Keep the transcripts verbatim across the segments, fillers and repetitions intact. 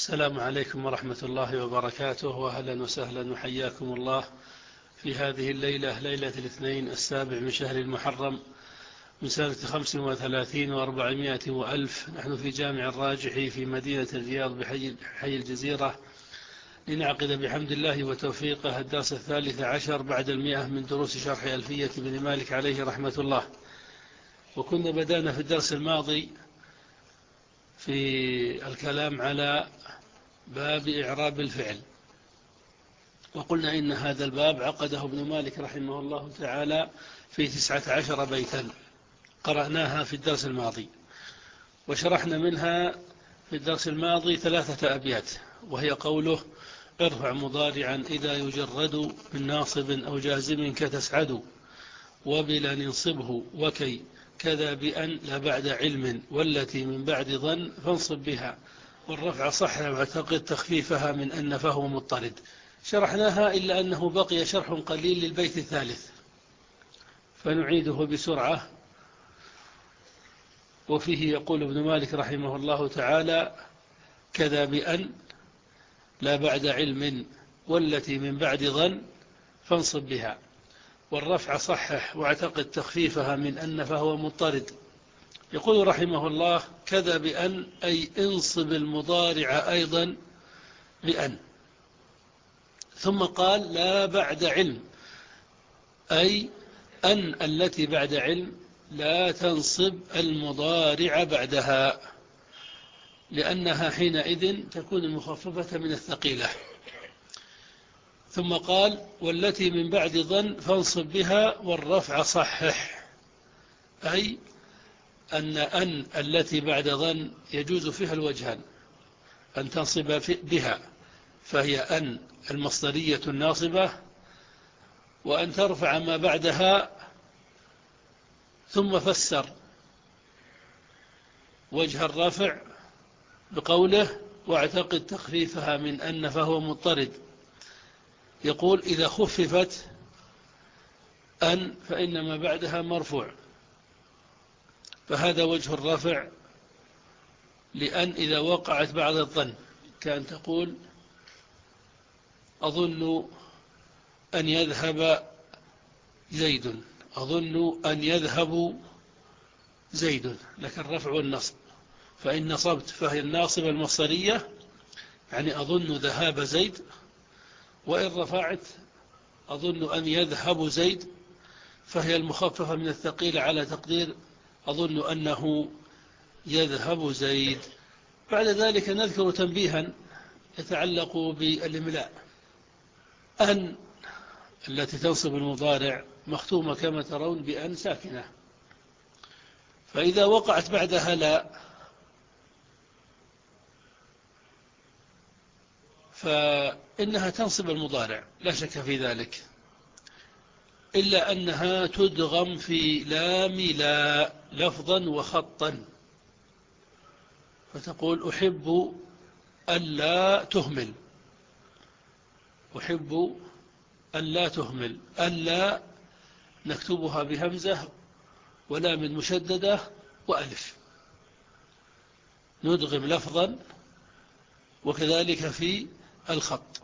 السلام عليكم ورحمة الله وبركاته، وأهلا وسهلا وحياكم الله في هذه الليلة، ليلة الاثنين السابع من شهر المحرم من سنة خمس وثلاثين وأربعمائة وألف. نحن في جامع الراجحي في مدينة الرياض بحي حي الجزيرة لنعقد بحمد الله وتوفيقه الدرس الثالث عشر بعد المئة من دروس شرح ألفية بن مالك عليه رحمة الله. وكنا بدأنا في الدرس الماضي في الكلام على باب إعراب الفعل، وقلنا إن هذا الباب عقده ابن مالك رحمه الله تعالى في تسعة عشر بيتا قرأناها في الدرس الماضي، وشرحنا منها في الدرس الماضي ثلاثة أبيات، وهي قوله: ارفع مضارعا إذا يجرد من ناصب أو جازم كتسعد، وبلا ننصبه وكي كذا بأن لا بعد علم، والتي من بعد ظن فانصب بها، والرفع صح واعتقد تخفيفها من أن فهو مضطرد. شرحناها إلا أنه بقي شرح قليل للبيت الثالث فنعيده بسرعة. وفيه يقول ابن مالك رحمه الله تعالى: كذا بأن لا بعد علم، والتي من بعد ظن فانصب بها، والرفع صحح واعتقد تخفيفها من أن فهو مضطرد. يقول رحمه الله: كذا بأن أي انصب المضارع أيضا بأن. ثم قال: لا بعد علم، أي أن التي بعد علم لا تنصب المضارع بعدها، لأنها حينئذ تكون المخففة من الثقيلة. ثم قال: والتي من بعد ظن فانصب بها، والرفع صحح، أي أن أن التي بعد ظن يجوز فيها الوجهان: أن تنصب بها فهي أن المصدرية الناصبة، وأن ترفع ما بعدها. ثم فسر وجه الرفع بقوله: واعتقد تخفيفها من أن فهو مضطرد. يقول: إذا خففت أن فإن ما بعدها مرفوع، فهذا وجه الرفع لأن إذا وقعت بعد الظن، كأن تقول: أظن أن يذهب زيد، أظن أن يذهب زيد، لك الرفع والنصب. فإن نصبت فهي الناصبة المصدرية، يعني أظن ذهاب زيد، وإن رفعت أظن أن يذهب زيد فهي المخففة من الثقيل على تقدير أظن أنه يذهب زيد. بعد ذلك نذكر تنبيها يتعلق بالإملاء. أن التي تنصب المضارع مختومة كما ترون بأن ساكنة، فإذا وقعت بعدها لا فإنها تنصب المضارع لا شك في ذلك، إلا أنها تدغم في لام لا لفظا وخطا، فتقول: أحب ألا تهمل، أحب ألا تهمل. ألا نكتبها بهمزة ولام مشددة وألف، ندغم لفظا وكذلك في الخط.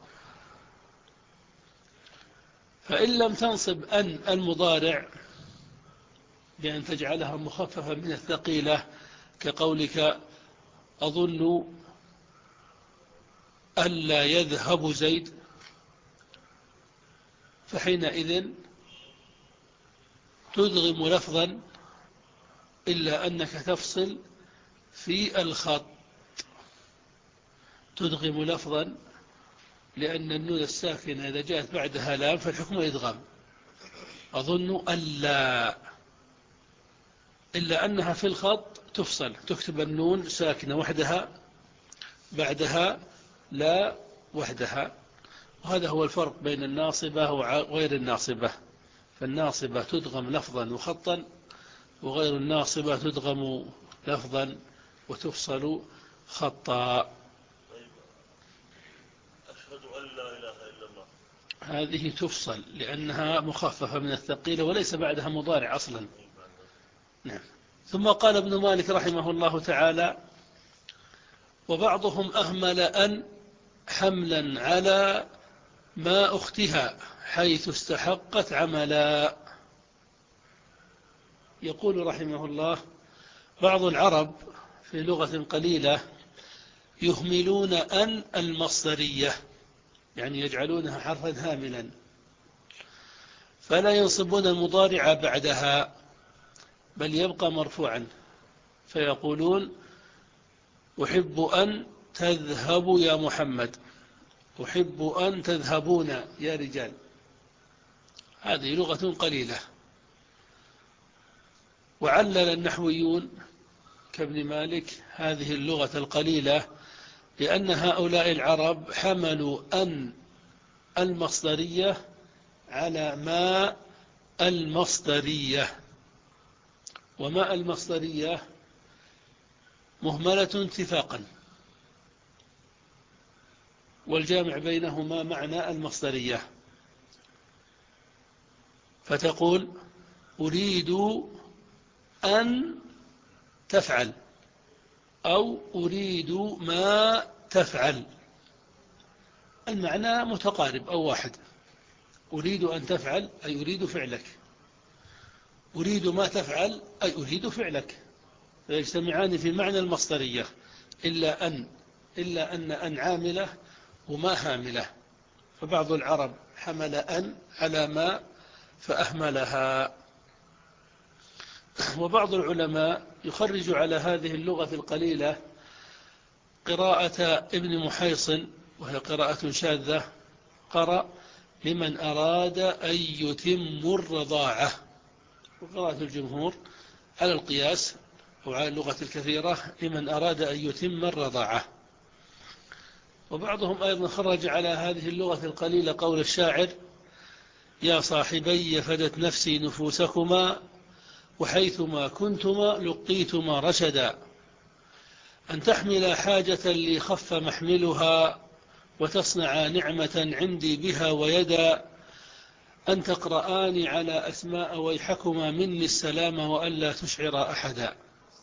فإن لم تنصب أن المضارع بأن تجعلها مخففة من الثقيلة، كقولك: أظن ألا يذهب زيد، فحينئذ تدغم لفظا، إلا أنك تفصل في الخط، تدغم لفظا لأن النون الساكنة إذا جاءت بعدها لام فالحكم إدغام. أظن ألا، إلا أنها في الخط تفصل، تكتب النون ساكنة وحدها بعدها لا وحدها. وهذا هو الفرق بين الناصبة وغير الناصبة، فالناصبة تدغم لفظا وخطا، وغير الناصبة تدغم لفظا وتفصل خطا. أشهد أن لا إله إلا الله، هذه تفصل لأنها مخففة من الثقيلة وليس بعدها مضارع أصلا. نعم. ثم قال ابن مالك رحمه الله تعالى: وبعضهم أهمل أن حملا على ما أختها حيث استحقت عملا. يقول رحمه الله: بعض العرب في لغة قليلة يهملون أن المصدرية، يعني يجعلونها حرفا هاملا، فلا ينصبون المضارع بعدها بل يبقى مرفوعا، فيقولون: أحب أن تذهبوا يا محمد، أحب أن تذهبون يا رجال. هذه لغة قليلة. وعلل النحويون كابن مالك هذه اللغة القليلة لأن هؤلاء العرب حملوا أن المصدرية على ما المصدرية، وما المصدرية مهملة اتفاقا، والجامع بينهما معنى المصدرية، فتقول: أريد أن تفعل، أو أريد ما تفعل، المعنى متقارب أو واحد. أريد أن تفعل أي أريد فعلك، أريد ما تفعل أي أريد فعلك، فيجتمعان في معنى المصدرية، إلا أن إلا أن أن عاملة وما هاملة، فبعض العرب حمل أن على ما فأهملها. وبعض العلماء يخرج على هذه اللغة القليلة قراءة ابن محيصن، وهي قراءة شاذة، قرأ: لمن أراد أن يتم الرضاعة، وقراءة الجمهور على القياس أو على اللغة الكثيرة: لمن أراد أن يتم الرضاعة. وبعضهم أيضا خرج على هذه اللغة القليلة قول الشاعر: يا صاحبي فدت نفسي نفوسكما، وحيثما كنتما لقيتما رشدا، أن تحمل حاجة لي خف محملها، وتصنع نعمة عندي بها ويدا، أن تقرآني على أسماء ويحكما مني السلام، وألا تشعر أحدا.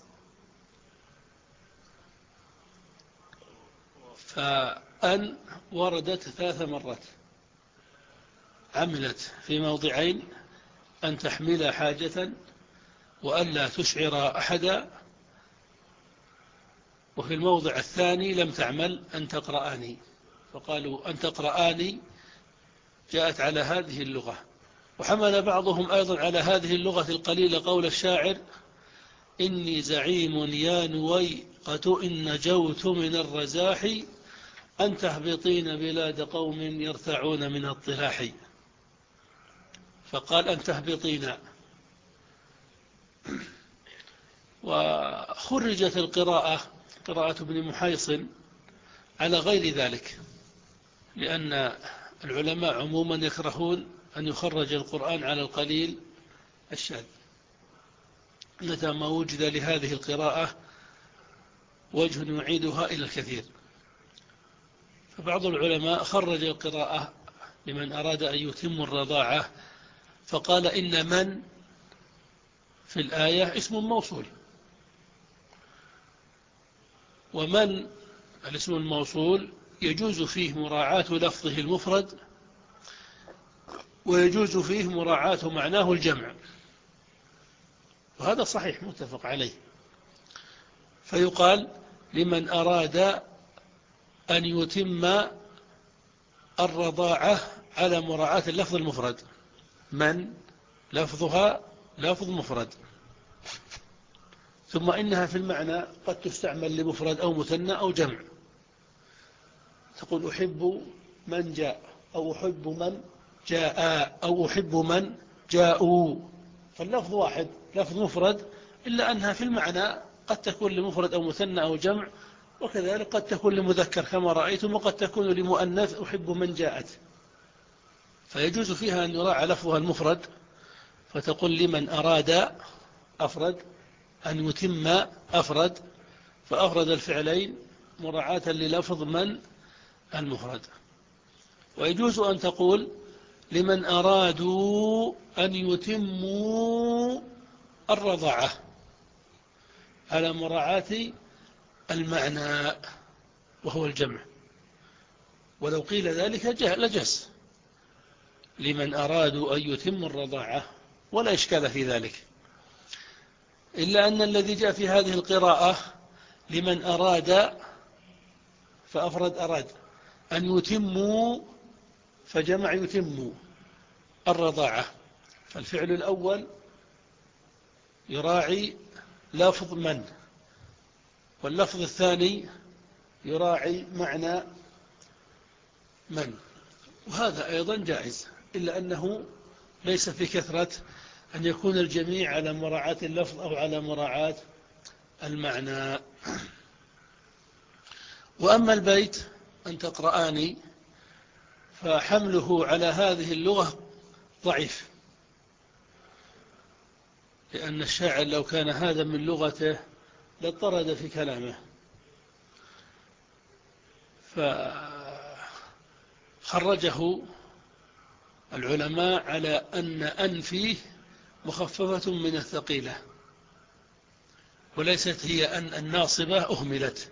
فأن وردت ثلاث مرات، عملت في موضعين: أن تحمل حاجة، وألا تشعر أحدا، وفي الموضع الثاني لم تعمل: أن تقرآني، فقالوا أن تقرآني جاءت على هذه اللغة. وحمل بعضهم أيضا على هذه اللغة القليلة قول الشاعر: إني زعيم يا نويقة إن نجوت من الرزاح، أن تهبطين بلاد قوم يرتعون من الطلاح، فقال: أن تهبطين. وخرجت القراءة قراءة ابن محيصن على غير ذلك، لأن العلماء عموما يكرهون أن يخرج القرآن على القليل الشاذ، متى ما وجد لهذه القراءة وجه يعيدها إلى الكثير. فبعض العلماء خرج القراءة لمن أراد أن يتم الرضاعة، فقال: إن من في الآية اسم موصول، ومن الاسم الموصول يجوز فيه مراعاة لفظه المفرد، ويجوز فيه مراعاة معناه الجمع، وهذا صحيح متفق عليه. فيقال: لمن أراد أن يتم الرضاعة على مراعاة اللفظ المفرد، من لفظها لفظ مفرد، ثم إنها في المعنى قد تستعمل لمفرد أو مثنى أو جمع، تقول: أحب من جاء، أو أحب من جاء، أو أحب من جاءوا، فاللفظ واحد لفظ مفرد، إلا أنها في المعنى قد تكون لمفرد أو مثنى أو جمع، وكذلك قد تكون لمذكر كما رأيتم، وقد تكون لمؤنث: أحب من جاءت، فيجوز فيها أن يراعى لفظها المفرد، فتقول: لمن أراد أفرد، أن يتم أفرد، فأفرد الفعلين مراعاة للفظ من المفرد. ويجوز أن تقول: لمن أرادوا أن يتموا الرضاعة، على مراعاة المعنى، وهو الجمع، ولو قيل ذلك لجس لمن أرادوا أن يتموا الرضاعة ولا إشكال في ذلك، إلا أن الذي جاء في هذه القراءة لمن أراد فأفرد أراد أن يتموا فجمع يتموا الرضاعة، فالفعل الأول يراعي لفظ من، واللفظ الثاني يراعي معنى من، وهذا أيضا جائز، إلا أنه ليس في كثرة أن يكون الجميع على مراعاة اللفظ أو على مراعاة المعنى. وأما البيت أن تقرآني فحمله على هذه اللغة ضعيف، لأن الشاعر لو كان هذا من لغته لاضطرد في كلامه، فخرجه العلماء على أن أن فيه مخففة من الثقيلة، وليست هي أن الناصبة أهملت،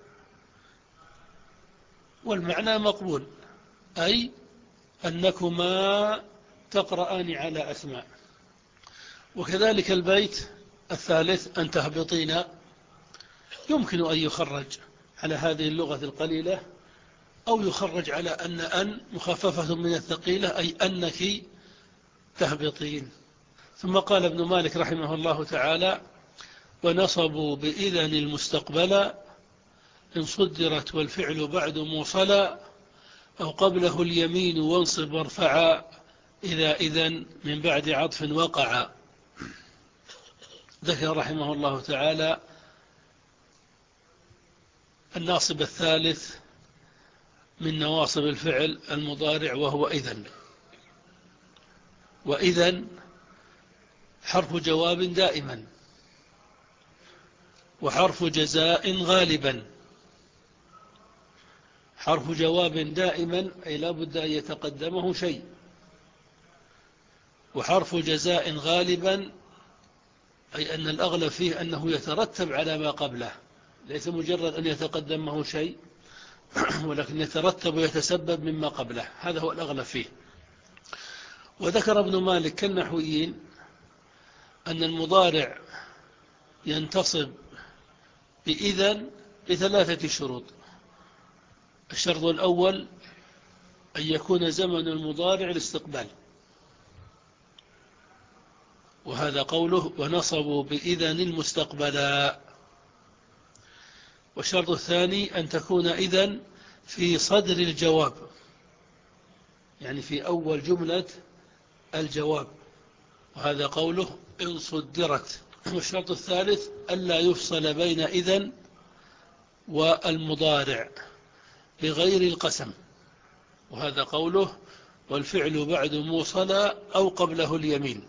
والمعنى مقبول، أي أنكما تقرآن على أسماء. وكذلك البيت الثالث أن تهبطين يمكن أن يخرج على هذه اللغة القليلة، أو يخرج على أن أن مخففة من الثقيلة، أي أنك تهبطين. ثم قال ابن مالك رحمه الله تعالى: ونصبوا بإذن المستقبل إن صدرت والفعل بعد موصلا، أو قبله اليمين وانصب وارفعا إذا إذن من بعد عطف وقع. ذكر رحمه الله تعالى الناصب الثالث من نواصب الفعل المضارع، وهو إذن. وإذن حرف جواب دائما، وحرف جزاء غالبا. حرف جواب دائما أي لا بد أن يتقدمه شيء، وحرف جزاء غالبا أي أن الأغلب فيه أنه يترتب على ما قبله، ليس مجرد أن يتقدمه شيء ولكن يترتب ويتسبب مما قبله، هذا هو الأغلب فيه. وذكر ابن مالك كالنحويين أن المضارع ينتصب بإذن بثلاثة شروط. الشرط الأول أن يكون زمن المضارع الاستقبال، وهذا قوله ونصبوا بإذن المستقبلا. والشرط الثاني أن تكون إذن في صدر الجواب، يعني في أول جملة الجواب، وهذا قوله إن صدرت. والشرط الثالث ألا يفصل بين إذن والمضارع بغير القسم، وهذا قوله والفعل بعد موصلا أو قبله اليمين.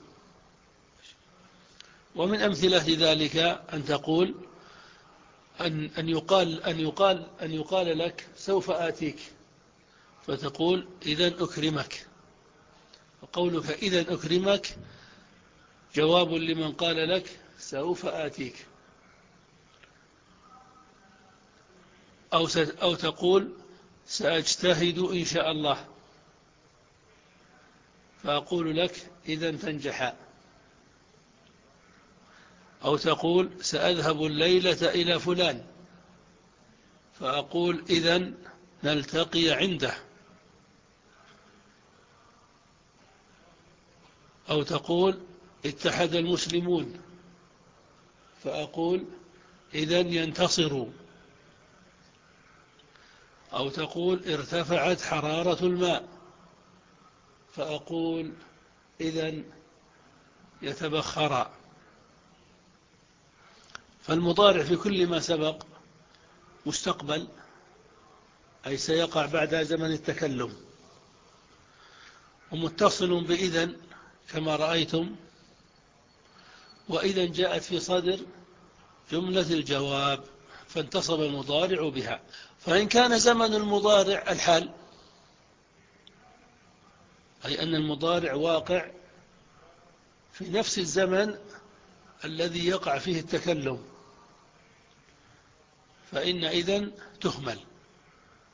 ومن أمثلة ذلك أن تقول أن أن يقال أن يقال أن يقال لك سوف آتيك، فتقول إذن أكرمك، وقولك إذن أكرمك جواب لمن قال لك سوف آتيك. أو أو تقول سأجتهد إن شاء الله، فأقول لك إذن تنجحا. أو تقول سأذهب الليلة إلى فلان، فأقول إذن نلتقي عنده. أو تقول اتحد المسلمون، فأقول إذن ينتصروا. أو تقول ارتفعت حرارة الماء، فأقول إذن يتبخرا. فالمضارع في كل ما سبق مستقبل، أي سيقع بعد زمن التكلم، ومتصل بإذن كما رأيتم، وإذن جاءت في صدر جملة الجواب فانتصب المضارع بها. فإن كان زمن المضارع الحال، أي أن المضارع واقع في نفس الزمن الذي يقع فيه التكلم، فإن إذن تهمل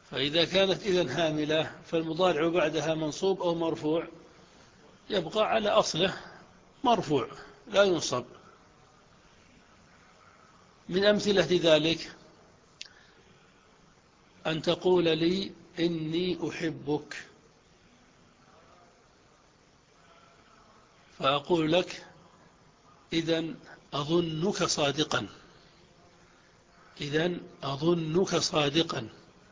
فإذا كانت إذن هاملة فالمضارع بعدها منصوب أو مرفوع، يبقى على أصله مرفوع لا ينصب. من أمثلة ذلك أن تقول لي إني أحبك، فأقول لك إذن أظنك صادقا، إذن أظنك صادقا.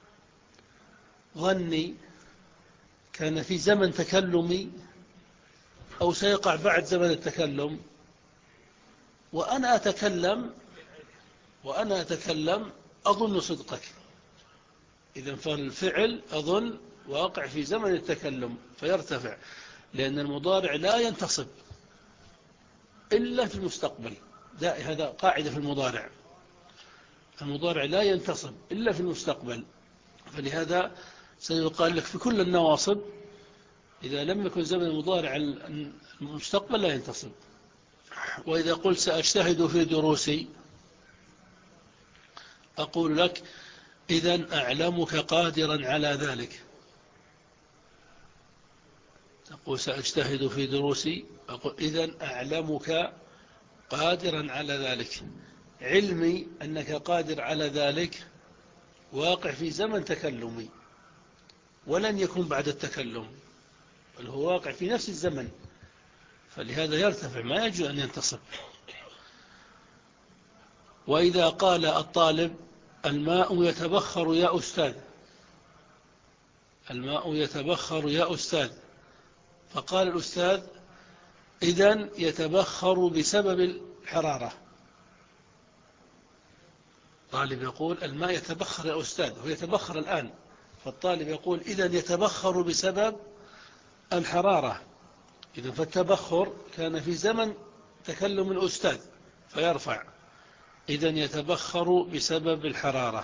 ظني كان في زمن تكلمي أو سيقع بعد زمن التكلم، وأنا أتكلم وأنا أتكلم أظن صدقك. إذن فالفعل أظن واقع في زمن التكلم فيرتفع، لأن المضارع لا ينتصب إلا في المستقبل. هذا قاعدة في المضارع، المضارع لا ينتصب إلا في المستقبل. فلهذا سيقال لك في كل النواصب إذا لم يكن زمن المضارع المستقبل لا ينتصب. وإذا قلت سأجتهد في دروسي، أقول لك إذن أعلمك قادرا على ذلك. تقول سأجتهد في دروسي، أقول إذن أعلمك قادرا على ذلك. علمي أنك قادر على ذلك واقع في زمن تكلمي ولن يكون بعد التكلم، بل هو واقع في نفس الزمن، فلهذا يرتفع ما يجوز أن ينتصب. وإذا قال الطالب الماء يتبخر يا أستاذ، الماء يتبخر يا أستاذ، فقال الأستاذ إذن يتبخر بسبب الحرارة. الطالب يقول الماء يتبخر يا أستاذ، هو يتبخر الآن، فالطالب يقول إذن يتبخر بسبب الحرارة. إذن فالتبخر كان في زمن تكلم الأستاذ فيرفع، إذن يتبخر بسبب الحرارة.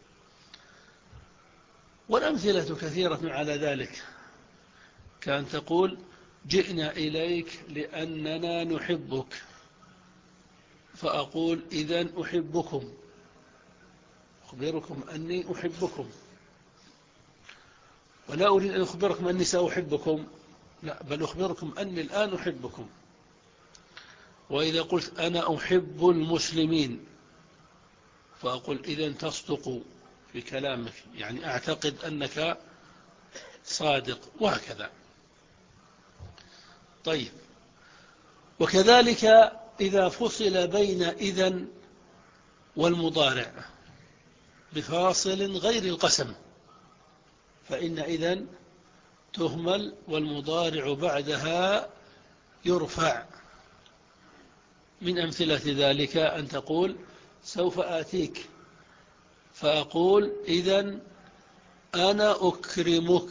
والأمثلة كثيرة على ذلك، كان تقول جئنا إليك لأننا نحبك، فأقول إذن أحبكم، أخبركم أني أحبكم، ولا أريد أن أخبركم أني سأحبكم، لا، بل أخبركم أني الآن أحبكم. وإذا قلت أنا أحب المسلمين، فأقول إذن تصدق في كلامك، يعني أعتقد أنك صادق، وهكذا. طيب، وكذلك إذا فصل بين إذن والمضارع بفاصل غير القسم، فإن إذن تهمل والمضارع بعدها يرفع. من أمثلة ذلك أن تقول سوف آتيك، فأقول إذن أنا أكرمك،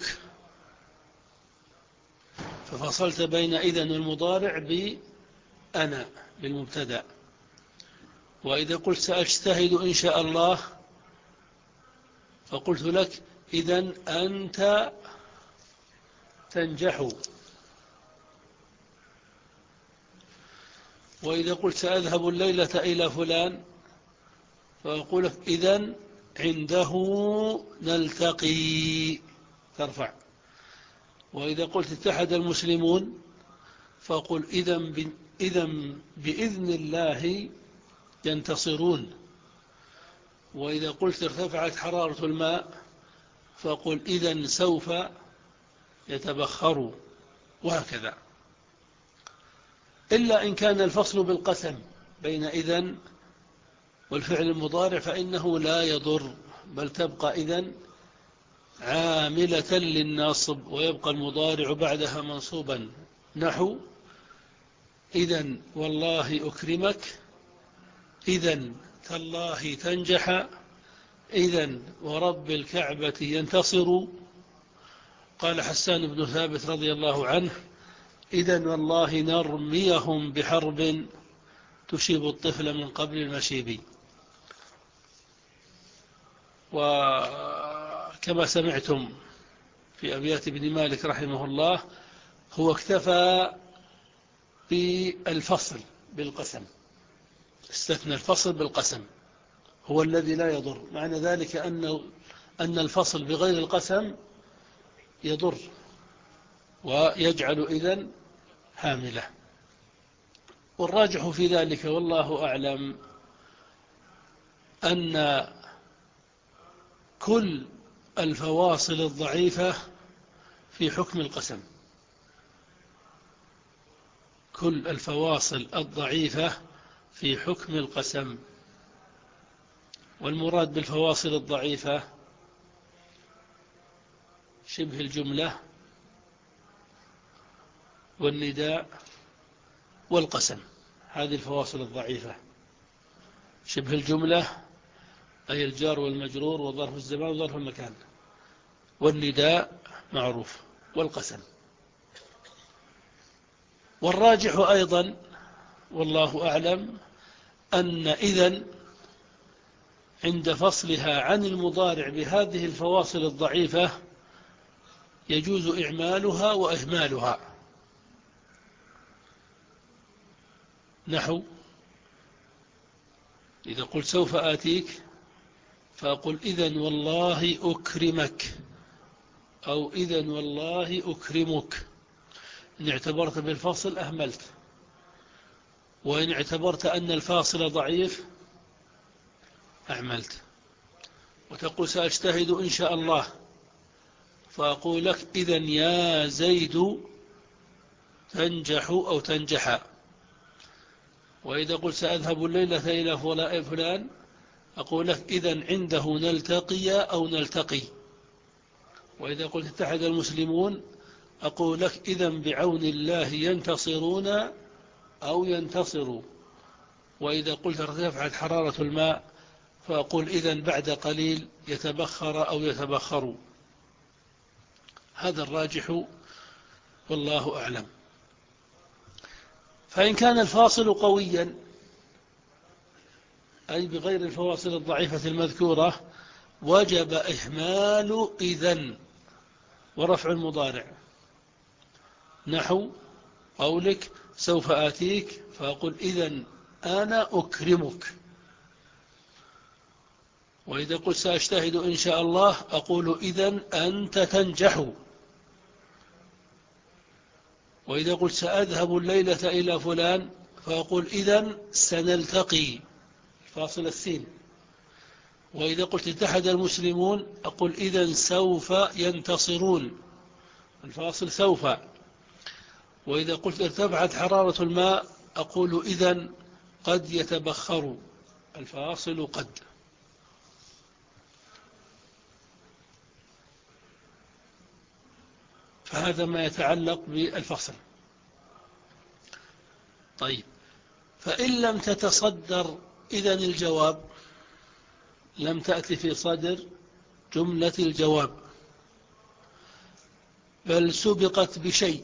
ففصلت بين إذن المضارع بأنا بالمبتدأ. وإذا قلت سأجتهد إن شاء الله، فقلت لك إذن أنت تنجح. وإذا قلت سأذهب الليلة إلى فلان، فأقول لك إذن عنده نلتقي، ترفع. وإذا قلت اتحد المسلمون، فأقول إذن إذن بإذن الله ينتصرون. وإذا قلت ارتفعت حرارة الماء، فأقول إذن سوف يتبخر، وهكذا. إلا إن كان الفصل بالقسم بين إذن والفعل المضارع فإنه لا يضر، بل تبقى إذن عاملة للنصب ويبقى المضارع بعدها منصوبا، نحو إذن والله أكرمك، إذن تالله تنجح، إذن ورب الكعبة ينتصر. قال حسان بن ثابت رضي الله عنه إذن والله نرميهم بحرب تشيب الطفل من قبل المشيب. وكما سمعتم في أبيات ابن مالك رحمه الله، هو اكتفى بالفصل بالقسم، استثنى الفصل بالقسم، هو الذي لا يضر. معنى ذلك أن أن الفصل بغير القسم يضر ويجعل إذن حاملة. والراجح في ذلك والله أعلم أن كل الفواصل الضعيفة في حكم القسم، كل الفواصل الضعيفة في حكم القسم. والمراد بالفواصل الضعيفة شبه الجملة والنداء والقسم، هذه الفواصل الضعيفة. شبه الجملة أي الجار والمجرور وظرف الزمان وظرف المكان، والنداء معروف، والقسم. والراجح أيضا والله أعلم أن إذن عند فصلها عن المضارع بهذه الفواصل الضعيفة يجوز إعمالها وإهمالها. نحو إذا قلت سوف آتيك فأقول إذن والله أكرمك، أو إذن والله أكرمك. إن اعتبرت بالفصل أهملت، وإن اعتبرت أن الفاصل ضعيف أعملت. وتقول سأجتهد إن شاء الله فأقول لك إذن يا زيد تنجح أو تنجح. وإذا قلت سأذهب الليلة إلى فلان أقول لك إذن عنده نلتقي أو نلتقي. وإذا قلت اتحد المسلمون أقول لك إذن بعون الله ينتصرون أو ينتصروا. وإذا قلت ارتفعت حرارة الماء فأقول إذن بعد قليل يتبخر أو يتبخر. هذا الراجح والله أعلم. فإن كان الفاصل قويا أي بغير الفواصل الضعيفة المذكورة وجب إهمال إذن ورفع المضارع. نحو قولك سوف آتيك فأقول إذن أنا أكرمك. وإذا قلت سأجتهد إن شاء الله أقول إذن أنت تنجح. وإذا قلت سأذهب الليلة إلى فلان فأقول إذن سنلتقي، فاصل السين. وإذا قلت اتحد المسلمون أقول إذن سوف ينتصرون، الفاصل سوف. وإذا قلت ارتفعت حرارة الماء أقول إذن قد يتبخر، الفاصل قد. فهذا ما يتعلق بالفصل. طيب، فإن لم تتصدر إذن الجواب، لم تأتي في صدر جملة الجواب بل سبقت بشيء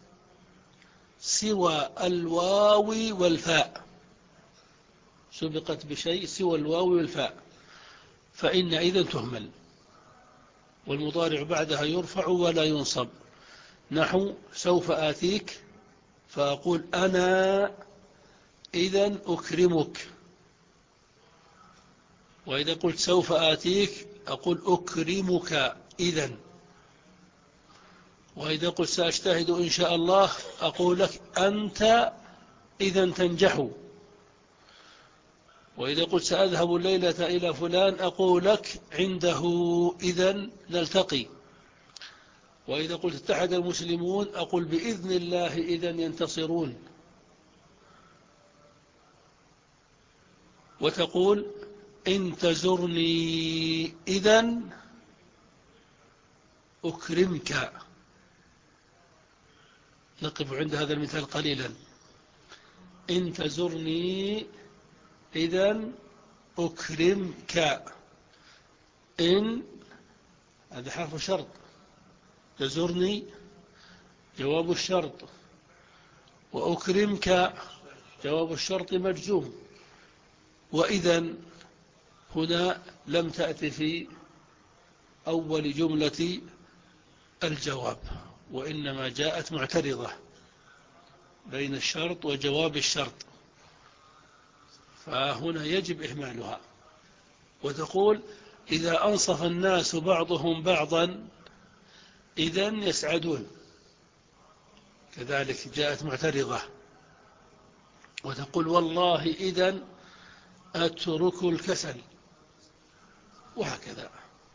سوى الواو والفاء، سبقت بشيء سوى الواو والفاء، فإن إذن تهمل والمضارع بعدها يرفع ولا ينصب. نحو سوف آتيك فأقول أنا إذن أكرمك. وإذا قلت سوف آتيك أقول أكرمك إذن. وإذا قلت سأجتهد إن شاء الله أقول لك أنت إذن تنجح. وإذا قلت سأذهب الليلة إلى فلان أقول لك عنده إذن نلتقي. وإذا قلت اتحد المسلمون أقول بإذن الله إذن ينتصرون. وتقول إن تزرني إذن أكرمك. نقف عند هذا المثال قليلا. إن تزرني إذن أكرمك. إن هذا حرف شرط، تزرني جواب الشرط، وأكرمك جواب الشرط مجزوم. وإذن هنا لم تأتي في أول جملة الجواب، وإنما جاءت معترضة بين الشرط وجواب الشرط، فهنا يجب إهمالها. وتقول إذا أنصف الناس بعضهم بعضا إذن يسعدون. كذلك جاءت معترضة وتقول والله إذن أترك الكسل، وهكذا.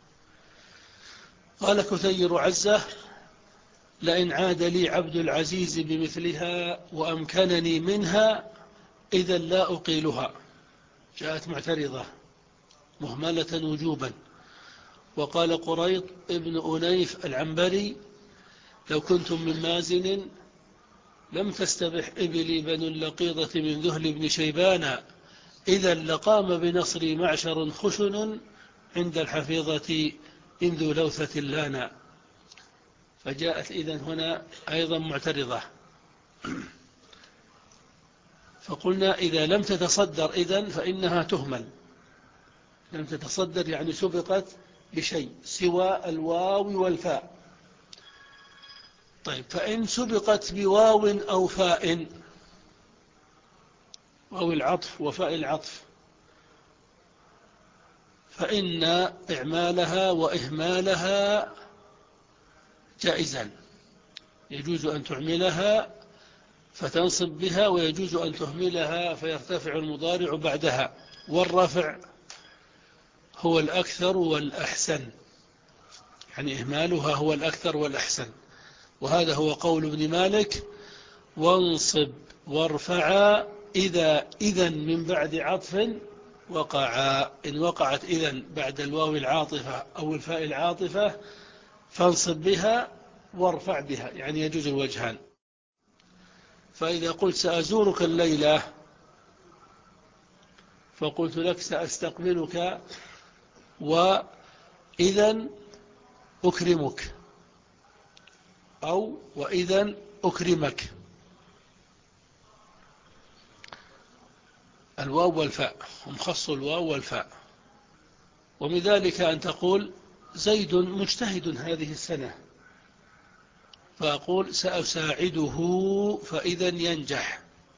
قال كثير عزة: لئن عاد لي عبد العزيز بمثلها وأمكنني منها إذا لا أقيلها. جاءت معترضة مهملة وجوبا. وقال قريط ابن أنيف العنبري: لو كنتم من مازن لم تستبح إبلي بن اللقيضة من ذهل بن شيبان، إذا لقام بنصري معشر خشن عند الحفيظة إن ذو لوثة لانا. فجاءت إذن هنا أيضا معترضة. فقلنا إذا لم تتصدر إذن فإنها تهمل. لم تتصدر يعني سبقت بشيء سوى الواو والفاء. طيب، فإن سبقت بواو أو فاء، واو العطف وفاء العطف، فإن إعمالها وإهمالها جائزا. يجوز أن تعملها فتنصب بها، ويجوز أن تهملها فيرتفع المضارع بعدها. والرفع هو الأكثر والأحسن، يعني إهمالها هو الأكثر والأحسن. وهذا هو قول ابن مالك: وانصب وارفعا إذا إذن من بعد عطف وقعا. إن وقعت إذن بعد الواو العاطفة أو الفاء العاطفة فانصب بها وارفع بها، يعني يجوز الوجهان. فإذا قلت سأزورك الليلة فقلت لك سأستقبلك وإذن أكرمك، أو وإذن أكرمك. الواو والفاء هم خصوا الواو والفاء. ومن ذلك أن تقول زيد مجتهد هذه السنة، فأقول سأساعده فإذن ينجح.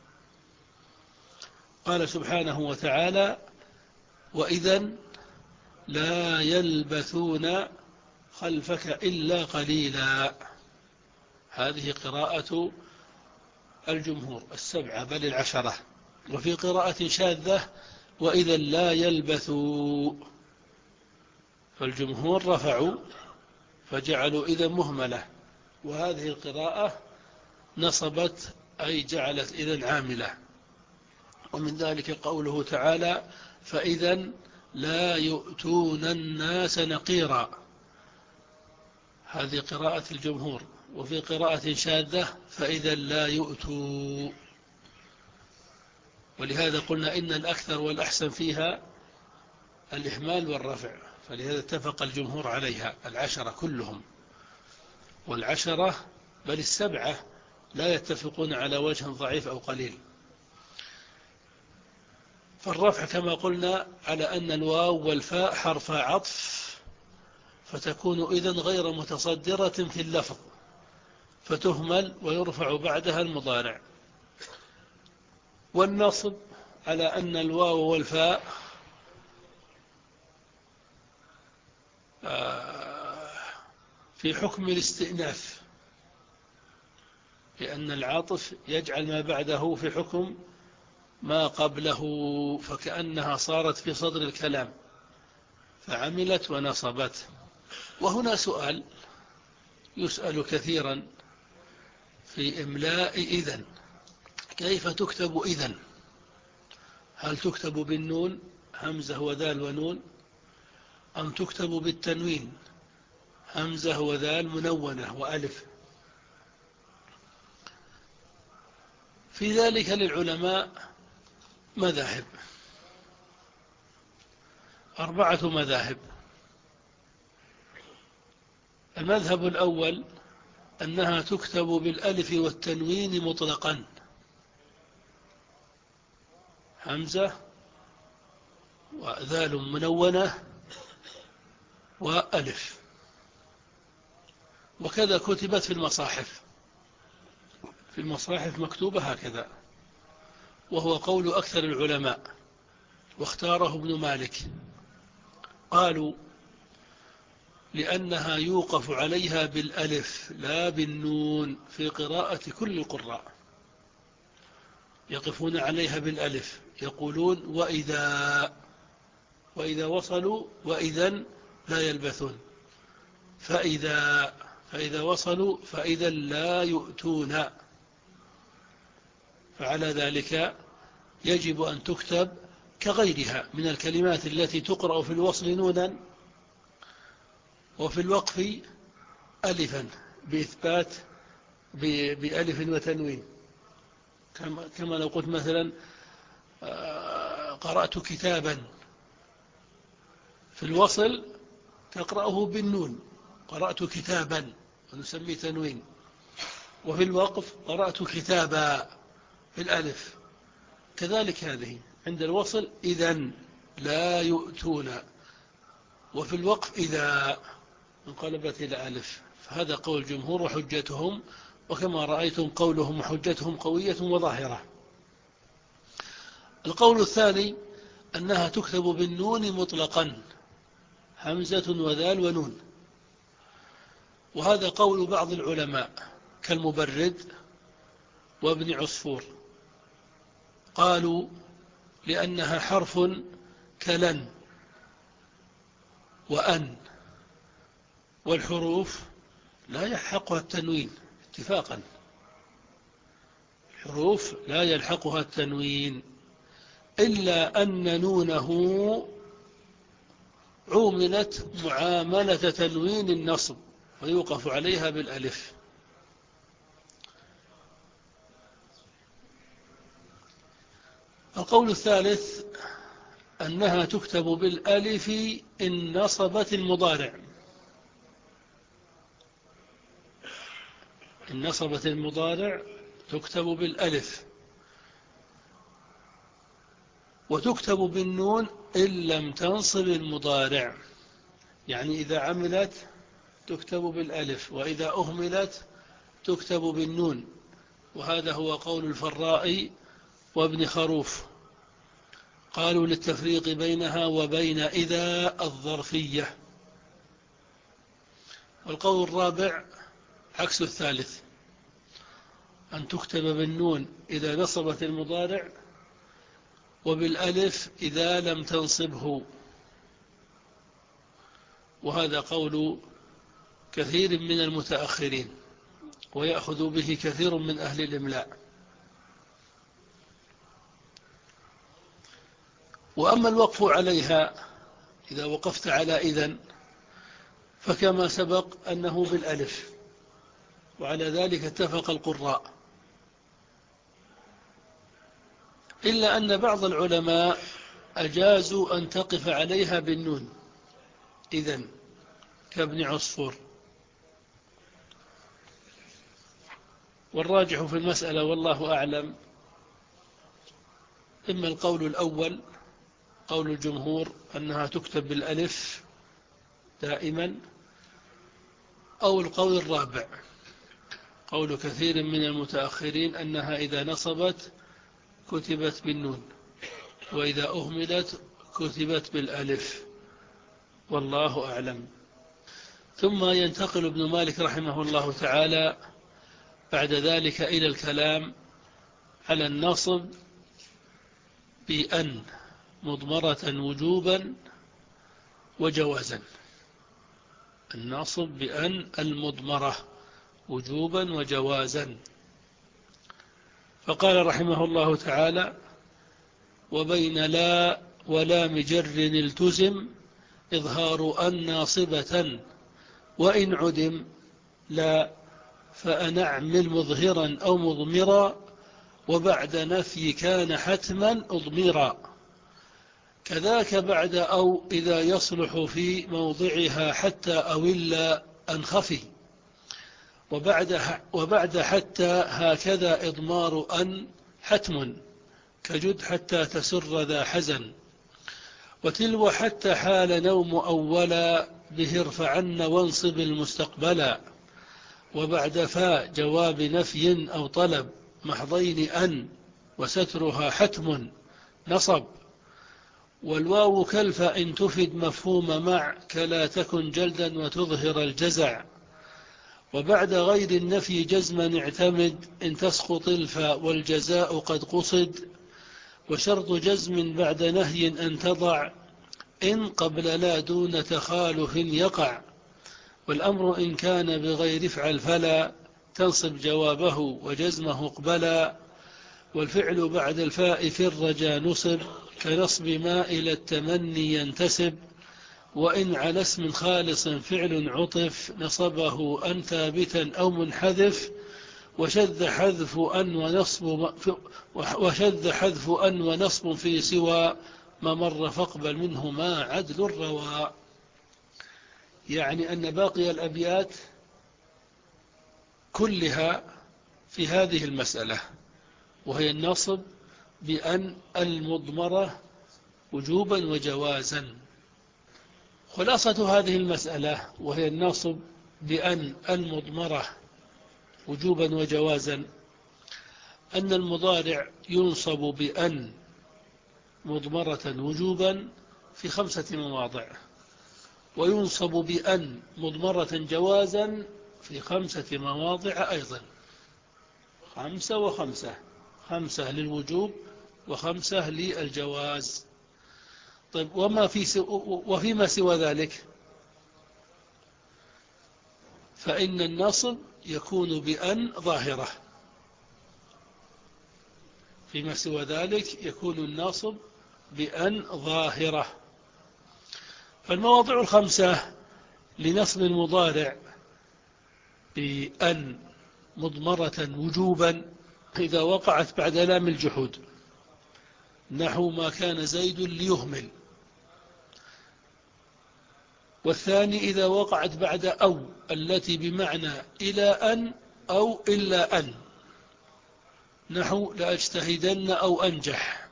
قال سبحانه وتعالى: وإذن لا يلبثون خلفك إلا قليلا. هذه قراءة الجمهور السبعة بل العشرة. وفي قراءة شاذة: وإذا لا يلبثوا. فالجمهور رفعوا فجعلوا إذا مهملة، وهذه القراءة نصبت أي جعلت إذا عاملة. ومن ذلك قوله تعالى: فإذا لا يؤتون الناس نقيرا. هذه قراءة الجمهور. وفي قراءة شاذة: فإذا لا يؤتوا. ولهذا قلنا إن الأكثر والأحسن فيها الإهمال والرفع، فلهذا اتفق الجمهور عليها العشرة كلهم. والعشرة بل السبعة لا يتفقون على وجه ضعيف أو قليل. فالرفع كما قلنا على أن الواو والفاء حرف عطف، فتكون إذن غير متصدرة في اللفظ فتهمل ويرفع بعدها المضارع. والنصب على أن الواو والفاء في حكم الاستئناف، لأن العاطف يجعل ما بعده في حكم ما قبله، فكأنها صارت في صدر الكلام فعملت ونصبت. وهنا سؤال يسأل كثيرا في إملاء إذن: كيف تكتب إذن؟ هل تكتب بالنون همزة وذال ونون، أم تكتب بالتنوين همزة وذال منونة وألف؟ في ذلك للعلماء مذاهب، أربعة مذاهب. المذهب الأول أنها تكتب بالألف والتنوين مطلقا، همزة وذال منونة وألف. وكذا كتبت في المصاحف، في المصاحف مكتوبة هكذا، وهو قول أكثر العلماء، واختاره ابن مالك. قالوا لأنها يوقف عليها بالألف لا بالنون في قراءة كل القراء، يقفون عليها بالألف، يقولون وإذا، وإذا وصلوا وإذا لا يلبثون، فإذا، فإذا وصلوا فإذا لا يؤتون. فعلى ذلك يجب أن تكتب كغيرها من الكلمات التي تقرأ في الوصل نونا وفي الوقف ألفا بإثبات بألف وتنوين، كما لو قلت مثلا قرأت كتابا، في الوصل تقرأه بالنون قرأت كتابا ونسميه تنوين، وفي الوقف قرأت كتابا بالألف. كذلك هذه عند الوصل إذن لا يؤتون، وفي الوقف إذا انقلبت إلى ألف. فهذا قول الجمهور وحجتهم، وكما رأيتم قولهم وحجتهم قوية وظاهرة. القول الثاني أنها تكتب بالنون مطلقا، همزة وذال ونون، وهذا قول بعض العلماء كالمبرد وابن عصفور، قالوا لأنها حرف كلن وأن، والحروف لا يلحقها التنوين اتفاقا، الحروف لا يلحقها التنوين إلا أن نونه عوملت معاملة تنوين النصب ويوقف عليها بالألف. القول الثالث أنها تكتب بالألف إن نصبت المضارع، إن نصبت المضارع تكتب بالألف، وتكتب بالنون إن لم تنصب المضارع، يعني إذا عملت تكتب بالألف، وإذا أهملت تكتب بالنون، وهذا هو قول الفراء وابن خروف، قالوا للتفريق بينها وبين إذا الظرفية. والقول الرابع عكس الثالث، أن تكتب بالنون إذا نصبت المضارع، وبالألف إذا لم تنصبه، وهذا قول كثير من المتأخرين، ويأخذ به كثير من أهل الإملاء. وأما الوقف عليها إذا وقفت على إذن فكما سبق أنه بالألف، وعلى ذلك اتفق القراء، إلا أن بعض العلماء أجازوا أن تقف عليها بالنون إذن كابن عصفور. والراجح في المسألة والله أعلم إما القول الأول قول الجمهور أنها تكتب بالألف دائما، أو القول الرابع قول كثير من المتأخرين أنها إذا نصبت كتبت بالنون، وإذا أهملت كتبت بالألف، والله أعلم. ثم ينتقل ابن مالك رحمه الله تعالى بعد ذلك إلى الكلام على النصب بأن مضمرة وجوبا وجوازا، النصب بأن المضمرة وجوبا وجوازا. فقال رحمه الله تعالى: وبين لا ولام جر التزم إظهار أن ناصبة، وإن عدم لا فأنعمل مظهرا أو مضمرا، وبعد نفي كان حتما أضمرا، كذاك بعد أو إذا يصلح في موضعها حتى أو إلا أنخفي، وبعد, وبعد حتى هكذا إضمار أن حتم كجد حتى تسر ذا حزن، وتلو حتى حال نوم أولا به ارفعن وانصب المستقبلا، وبعد فاء جواب نفي أو طلب محضين أن وسترها حتم نصب، والواو كلف إن تفد مفهوم مع كلا تكن جلدا وتظهر الجزع. وبعد غير النفي جزما اعتمد إن تسقط الفاء والجزاء قد قصد. وشرط جزم بعد نهي أن تضع إن قبل لا دون تخالف يقع. والأمر إن كان بغير افعل فلا تنصب جوابه وجزمه اقبلا. والفعل بعد الفاء في الرجا نصب كنصب ما إلى التمني ينتسب. وإن على اسم خالص فعل عطف نصبه أن ثابتا أو منحذف. وشذ حذف أن ونصب وشذ حذف أن ونصب في سوى ما مر فاقبل منه ما عدل الرواء. يعني أن باقي الأبيات كلها في هذه المسألة، وهي النصب بأن المضمرة وجوبا وجوازا. خلاصة هذه المسألة وهي النصب بأن المضمرة وجوبا وجوازا أن المضارع ينصب بأن مضمرة وجوبا في خمسة مواضع، وينصب بأن مضمرة جوازا في خمسة مواضع أيضا، خمسة وخمسة، خمسة للوجوب وخمسة للجواز. طيب وما في سو وفيما سوى ذلك فإن النصب يكون بأن ظاهرة، فيما سوى ذلك يكون النصب بأن ظاهرة. فالمواضع الخمسة لنصب المضارع بأن مضمرة وجوبا إذا وقعت بعد لام الجحود، نحو ما كان زيد ليهمل. والثاني إذا وقعت بعد أو التي بمعنى إلى أن أو إلا أن، نحو لأجتهدن أو أنجح،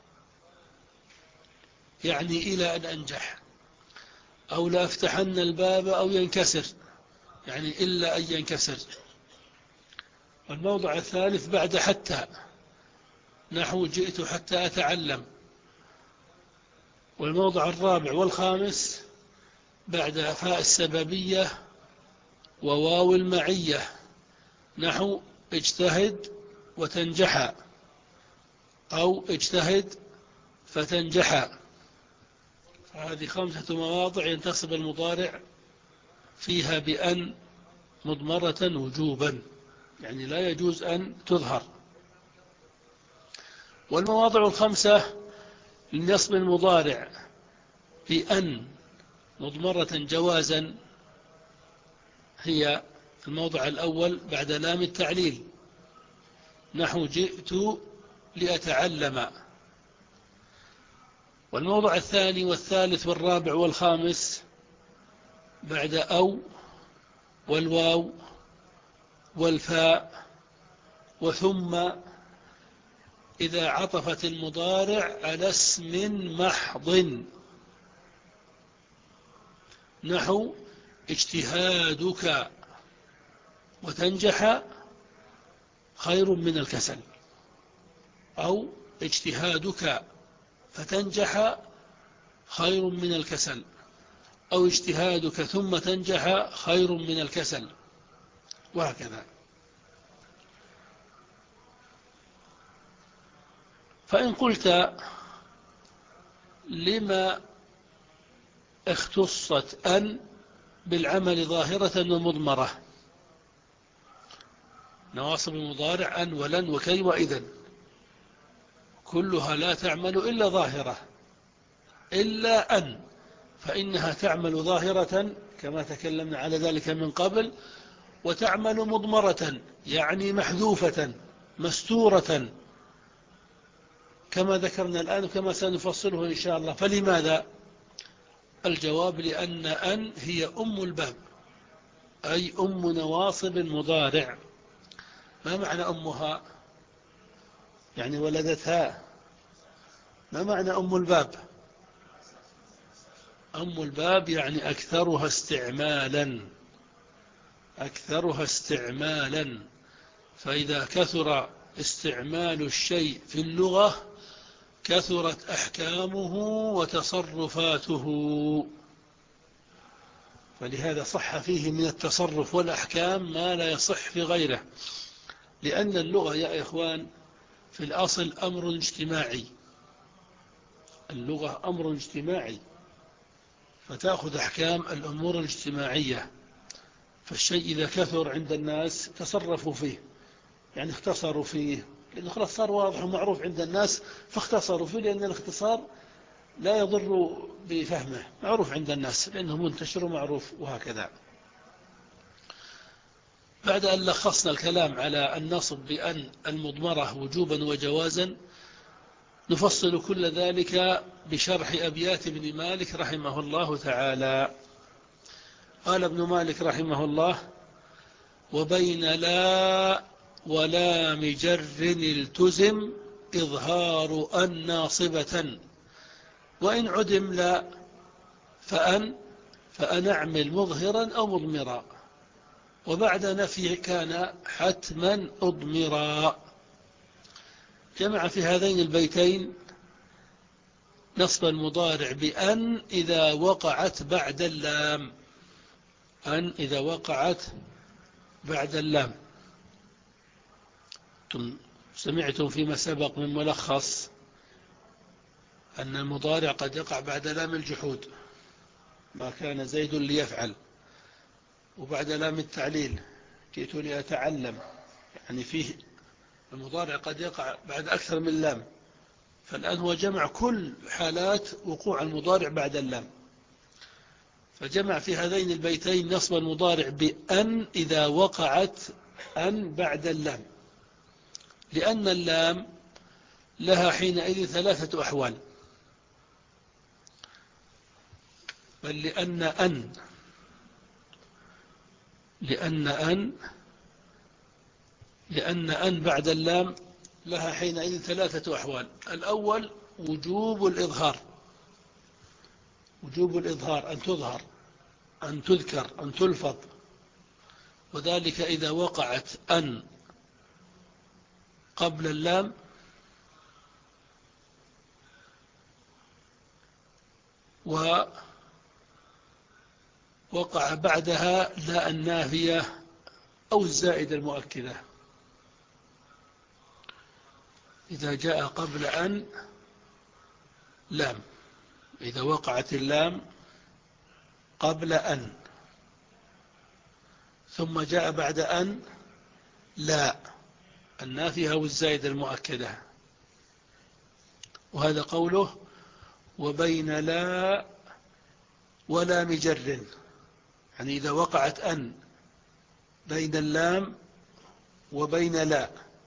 يعني إلى أن أنجح. أو لأفتحن الباب أو ينكسر، يعني إلا أن ينكسر. والموضع الثالث بعد حتى، نحو جئت حتى أتعلم. والموضع الرابع والخامس بعد فاء السببية وواو المعية، نحو اجتهد وتنجح أو اجتهد فتنجح. هذه خمسة مواضع ينتصب المضارع فيها بأن مضمرة وجوبا، يعني لا يجوز أن تظهر. والمواضع الخمسة لنصب المضارع بأن مضمرة جوازا هي الموضع الأول بعد لام التعليل، نحو جئت لأتعلم. والموضع الثاني والثالث والرابع والخامس بعد أو والواو والفاء وثم إذا عطفت المضارع على اسم محض، نحو اجتهادك وتنجح خير من الكسل، أو اجتهادك فتنجح خير من الكسل، أو اجتهادك ثم تنجح خير من الكسل، وهكذا. فإن قلت لما اختصت أن بالعمل ظاهرة ومضمرة، نواصب المضارع أن ولن وكي وإذن كلها لا تعمل إلا ظاهرة، إلا أن فإنها تعمل ظاهرة كما تكلمنا على ذلك من قبل، وتعمل مضمرة يعني محذوفة مستورة كما ذكرنا الآن وكما سنفصله إن شاء الله. فلماذا؟ الجواب لأن أن هي أم الباب، أي أم نواصب المضارع. ما معنى أمها؟ يعني ولدتها. ما معنى أم الباب؟ أم الباب يعني أكثرها استعمالا، أكثرها استعمالا. فإذا كثر استعمال الشيء في اللغة كثرت أحكامه وتصرفاته. فلهذا صح فيه من التصرف والأحكام ما لا يصح في غيره، لأن اللغة يا إخوان في الأصل أمر اجتماعي. اللغة أمر اجتماعي، فتأخذ أحكام الأمور الاجتماعية. فالشيء إذا كثر عند الناس تصرفوا فيه، يعني اختصروا فيه، لأنه خلاص صار واضح ومعروف عند الناس فاختصروا فيه، لأن الاختصار لا يضر بفهمه، معروف عند الناس لأنه منتشر ومعروف، وهكذا. بعد أن لخصنا الكلام على النصب بأن المضمرة وجوبا وجوازا، نفصل كل ذلك بشرح أبيات ابن مالك رحمه الله تعالى. قال ابن مالك رحمه الله: وبين لا ولام جر التزم إظهار أن ناصبة، وإن عدم لا فأن فأن أعمل مظهرا أو مضمرا، وبعد نفي كان حتما أضمرا. جمع في هذين البيتين نصب المضارع بأن إذا وقعت بعد اللام. أن إذا وقعت بعد اللام. سمعتم فيما سبق من ملخص أن المضارع قد يقع بعد لام الجحود، ما كان زيد ليفعل، وبعد لام التعليل جئت لأتعلم، يعني فيه المضارع قد يقع بعد أكثر من لام. فالآن هو جمع كل حالات وقوع المضارع بعد اللام، فجمع في هذين البيتين نصب المضارع بأن إذا وقعت أن بعد اللام، لأن اللام لها حينئذ ثلاثة أحوال. بل لأن أن لأن أن لأن أن بعد اللام لها حينئذ ثلاثة أحوال. الأول وجوب الإظهار، وجوب الإظهار أن تظهر، أن تذكر، أن تلفظ، وذلك إذا وقعت أن قبل اللام ووقع بعدها لا النافية أو الزائدة المؤكدة. إذا جاء قبل أن لام، إذا وقعت اللام قبل أن، ثم جاء بعد أن لا النافية أو الزائدة المؤكدة، وهذا قوله وبين لا ولا مجر، يعني إذا وقعت أن بين اللام وبين لا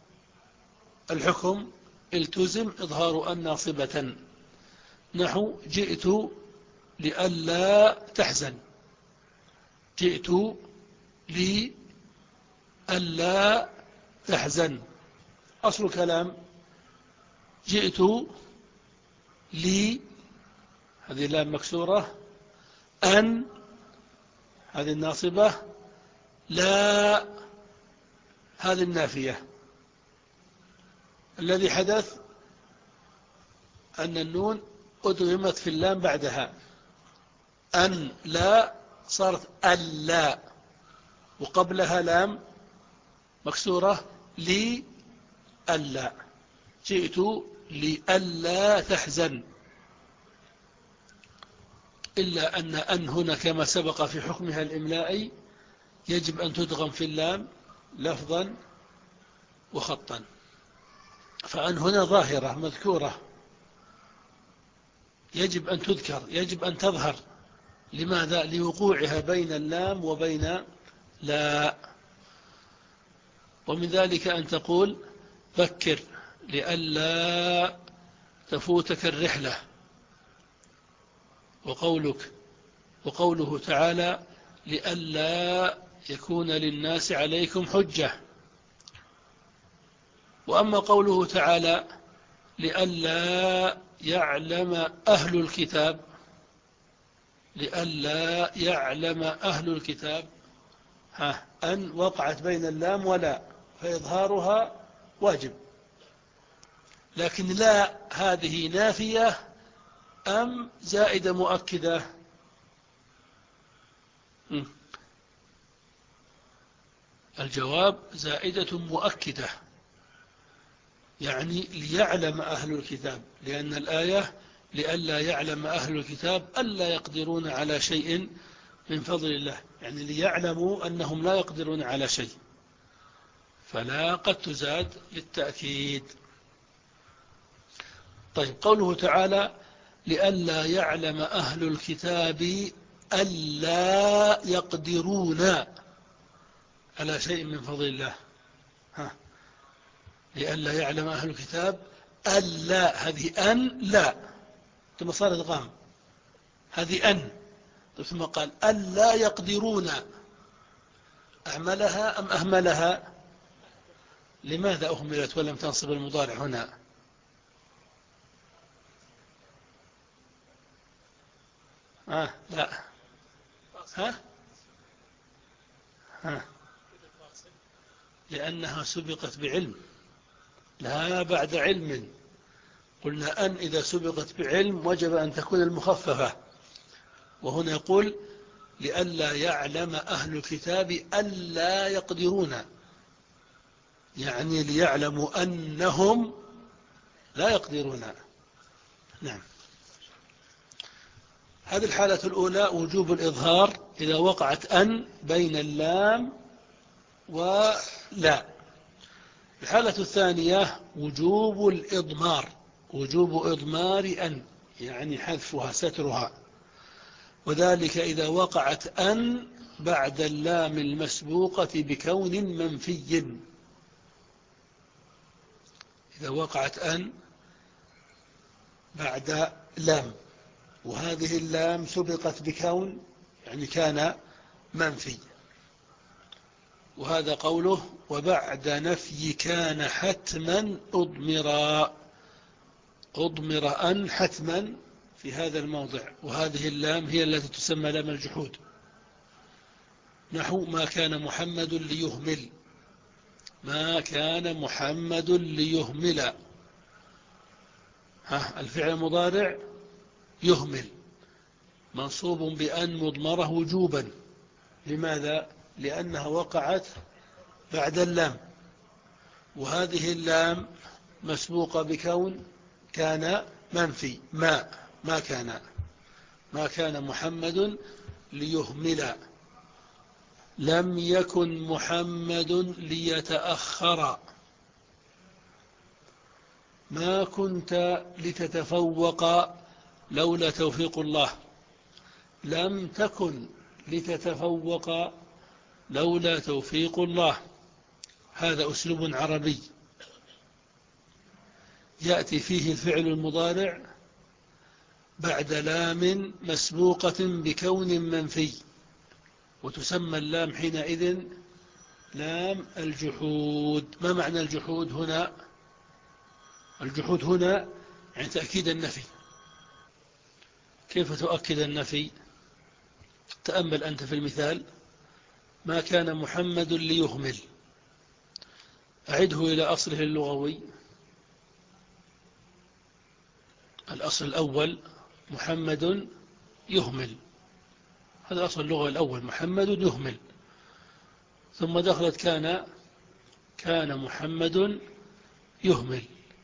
الحكم التزم إظهار أن ناصبة، نحو جئت لئلا تحزن، جئت لئلا تحزن. أصل كلام جئت لي، هذه اللام مكسورة، أن هذه الناصبة، لا هذه النافية. الذي حدث أن النون أدغمت في اللام بعدها، أن لا صارت ألا، وقبلها لام مكسورة لي ألا، جئت لألا تحزن. إلا أن أن هنا كما سبق في حكمها الإملائي يجب أن تدغم في اللام لفظا وخطا، فأن هنا ظاهرة مذكورة يجب أن تذكر، يجب أن تظهر. لماذا؟ لوقوعها بين اللام وبين لا. ومن ذلك أن تقول بكر لئلا تفوتك الرحلة، وقولك وقوله تعالى لئلا يكون للناس عليكم حجة. وأما قوله تعالى لئلا يعلم أهل الكتاب، لئلا يعلم أهل الكتاب، ها أن وقعت بين اللام ولا، فإظهارها واجب، لكن لا هذه نافية أم زائدة مؤكدة؟ الجواب زائدة مؤكدة، يعني ليعلم أهل الكتاب، لأن الآية لئلا يعلم أهل الكتاب ألا يقدرون على شيء من فضل الله، يعني ليعلموا أنهم لا يقدرون على شيء، فلا قد تزاد للتأكيد. طيب، قوله تعالى لئلا يعلم أهل الكتاب ألا يقدرون على شيء من فضل الله. ها، لئلا يعلم أهل الكتاب ألا، هذه أن لا ثم صارت غام، هذه أن ثم قال ألا يقدرون، أعملها أم أهملها؟ لماذا أهملت ولم تنصب المضارع هنا؟ آه لا ها ها لأنها سبقت بعلم، لا بعد علم. قلنا أن إذا سبقت بعلم وجب أن تكون المخففة، وهنا يقول لئلا يعلم أهل الكتاب ألا يقدرون، يعني ليعلموا أنهم لا يقدرون. نعم. هذه الحالة الأولى وجوب الإظهار إذا وقعت أن بين اللام ولا. الحالة الثانية وجوب الإضمار، وجوب إضمار أن، يعني حذفها سترها، وذلك إذا وقعت أن بعد اللام المسبوقة بكون منفي. إذا وقعت أن بعد لام وهذه اللام سبقت بكون، يعني كان منفي، وهذا قوله وبعد نفي كان حتما أضمرا، أضمر أن حتما في هذا الموضع، وهذه اللام هي التي تسمى لام الجحود. نحو ما كان محمد ليهمل، ما كان محمد ليهمل، ها الفعل المضارع يهمل منصوب بأن مضمره وجوبا. لماذا؟ لأنها وقعت بعد اللام، وهذه اللام مسبوقة بكون كان منفي، ما ما كان ما كان محمد ليهمل، لم يكن محمد ليتأخر، ما كنت لتتفوق لولا توفيق الله، لم تكن لتتفوق لولا توفيق الله. هذا أسلوب عربي يأتي فيه الفعل المضارع بعد لام مسبوقة بكون منفي، وتسمى اللام حينئذ لام الجحود. ما معنى الجحود هنا؟ الجحود هنا يعني تأكيد النفي. كيف تؤكد النفي؟ تأمل أنت في المثال، ما كان محمد ليهمل، أعده إلى أصله اللغوي. الأصل الأول محمد يهمل، هذا أصل اللغة الأول، محمد يهمل، ثم دخلت كان، كان محمد يهمل،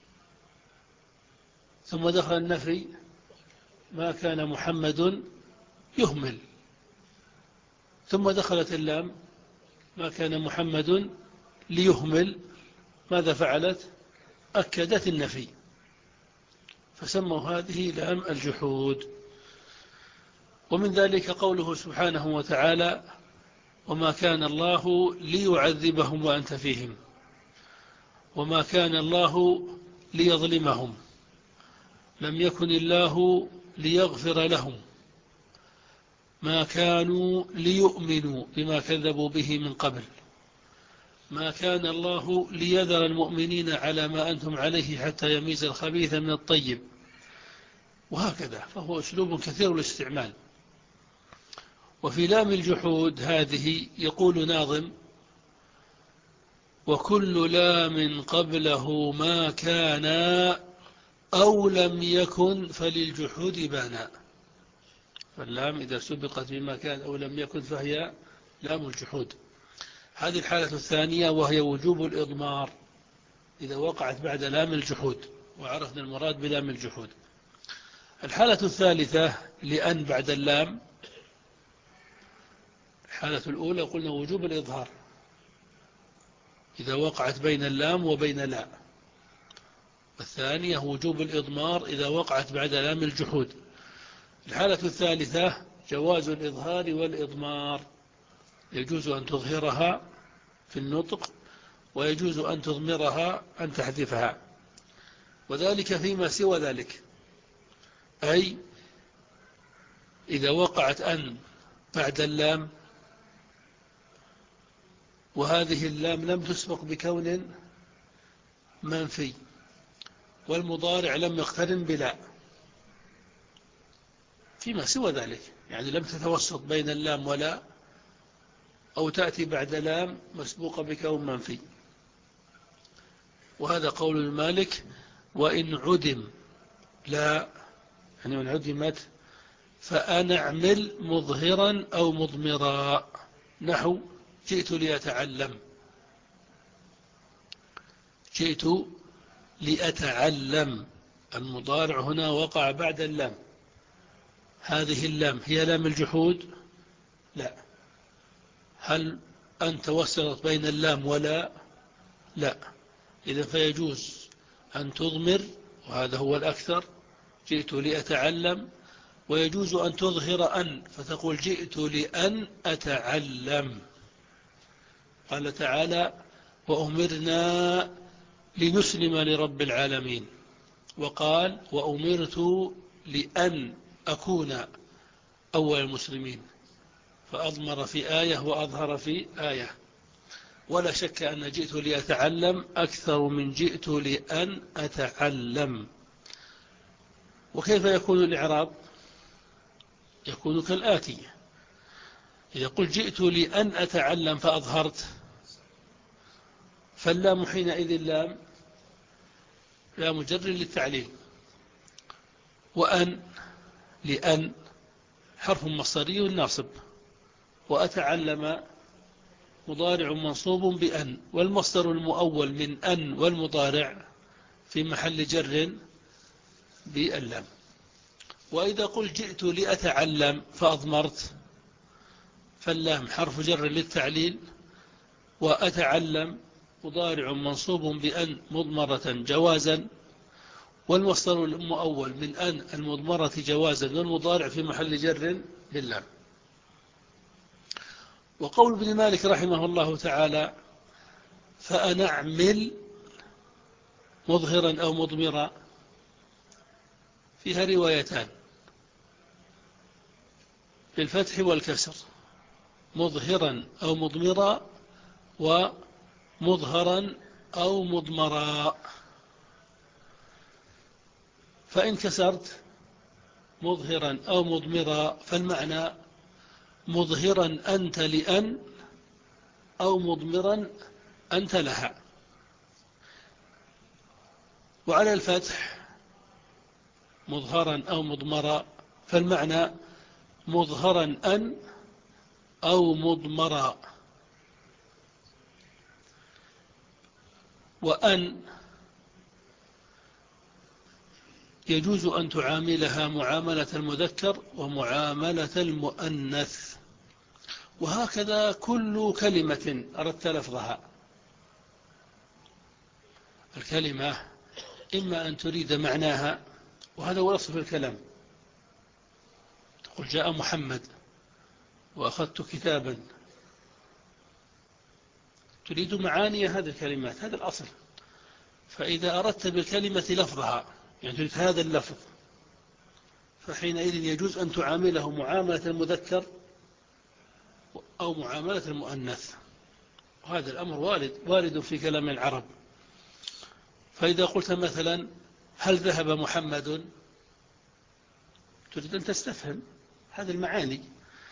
ثم دخل النفي ما كان محمد يهمل، ثم دخلت اللام ما كان محمد ليهمل. ماذا فعلت؟ أكدت النفي، فسموا هذه لام الجحود. ومن ذلك قوله سبحانه وتعالى وما كان الله ليعذبهم وأنت فيهم، وما كان الله ليظلمهم، لم يكن الله ليغفر لهم، ما كانوا ليؤمنوا بما كذبوا به من قبل، ما كان الله ليذر المؤمنين على ما أنتم عليه حتى يميز الخبيث من الطيب، وهكذا. فهو أسلوب كثير الاستعمال. وفي لام الجحود هذه يقول ناظم وكل لام قبله ما كان أو لم يكن فللجحود بانا. فاللام إذا سبقت بما كان أو لم يكن فهي لام الجحود. هذه الحالة الثانية وهي وجوب الإضمار إذا وقعت بعد لام الجحود، وعرفنا المراد بلام الجحود. الحالة الثالثة لأن بعد اللام. الحالة الأولى قلنا وجوب الإظهار إذا وقعت بين اللام وبين لا. الثانية وجوب الإضمار إذا وقعت بعد لام الجحود. الحالة الثالثة جواز الإظهار والإضمار، يجوز أن تظهرها في النطق ويجوز أن تضمرها أن تحذفها، وذلك فيما سوى ذلك، أي إذا وقعت أن بعد اللام وهذه اللام لم تسبق بكون منفي والمضارع لم يقترن بلا، فيما سوى ذلك يعني لم تتوسط بين اللام ولا، أو تأتي بعد لام مسبوقة بكون منفي. وهذا قول المالك: وإن عدم لا، يعني وإن عدمت فأنا أعمل مظهرا أو مضمرا، نحو جئت لأتعلم. جئت لأتعلم، المضارع هنا وقع بعد اللام. هذه اللام هي لام الجحود؟ لا. هل أن توسطت بين اللام ولا؟ لا. إذن فيجوز أن تضمر، وهذا هو الأكثر، جئت لأتعلم، ويجوز أن تظهر أن فتقول جئت لأن أتعلم. قال تعالى: وأمرنا لنسلم لرب العالمين. وقال: وأمرت لأن أكون أول المسلمين، فأضمر في آية وأظهر في آية. ولا شك أن جئت لأتعلم أكثر من جئت لأن أتعلم. وكيف يكون الإعراب؟ يكون كالآتي: إذا قلت جئت لأن أتعلم فأظهرت، فاللام حينئذ لام لا مجرد للتعليل، وأن لأن حرف مصدري ناصب، وأتعلم مضارع منصوب بأن، والمصدر المؤول من أن والمضارع في محل جر باللام. وإذا قلت جئت لأتعلم فأضمرت، فاللام حرف جر للتعليل، وأتعلم مضارع منصوب بأن مضمرة جوازا، والمصدر المؤول من أن المضمرة جوازا والمضارع في محل جر باللام. وقول ابن مالك رحمه الله تعالى: فأنا أعمل مظهرا أو مضمرا، فيها روايتان بالفتح والكسر: مظهرا أو مضمرا، ومظهرا أو مضمرا. فإن كسرت مظهرا أو مضمرا فالمعنى مظهرا أنت لأن، أو مضمرا أنت لها. وعلى الفتح مظهرا أو مضمرا فالمعنى مظهرا أن أو مضمرا. وأن يجوز أن تعاملها معاملة المذكر ومعاملة المؤنث، وهكذا كل كلمة أردت لفظها. الكلمة إما أن تريد معناها، وهذا هو الأصل في الكلام، تقول جاء محمد وأخذت كتابا، تريد معاني هذه الكلمات، هذا الأصل. فإذا أردت بالكلمة لفظها، يعني تريد هذا اللفظ، فحينئذ يجوز أن تعامله معاملة المذكر أو معاملة المؤنث، وهذا الأمر وارد وارد في كلام العرب. فإذا قلت مثلا هل ذهب محمد، تريد أن تستفهم هذه المعاني.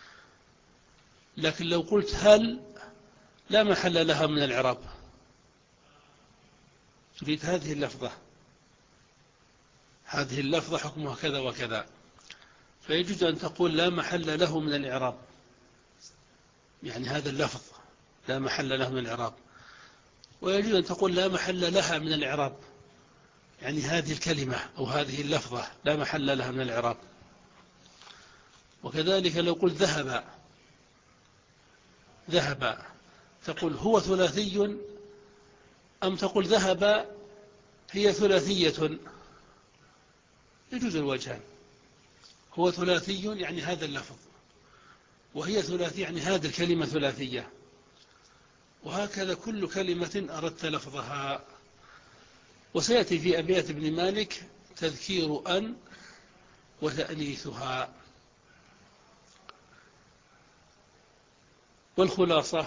لكن لو قلت هل لا محل لها من الإعراب، تريد هذه اللفظة، هذه اللفظة حكمها كذا وكذا، فيجوز أن تقول لا محل له من الإعراب، يعني هذا اللفظ لا محل له من الإعراب. ويجوز أن تقول لا محل لها من الإعراب، يعني هذه الكلمة أو هذه اللفظة لا محل لها من الإعراب. وكذلك لو قلت ذهب ذهب تقول هو ثلاثي أم تقول ذهب هي ثلاثية، يجوز الوجهان. هو ثلاثي يعني هذا اللفظ، وهي ثلاثي يعني هذه الكلمة ثلاثية، وهكذا كل كلمة أردت لفظها. وسيأتي في أبيات ابن مالك تذكير أن وتأنيثها. والخلاصة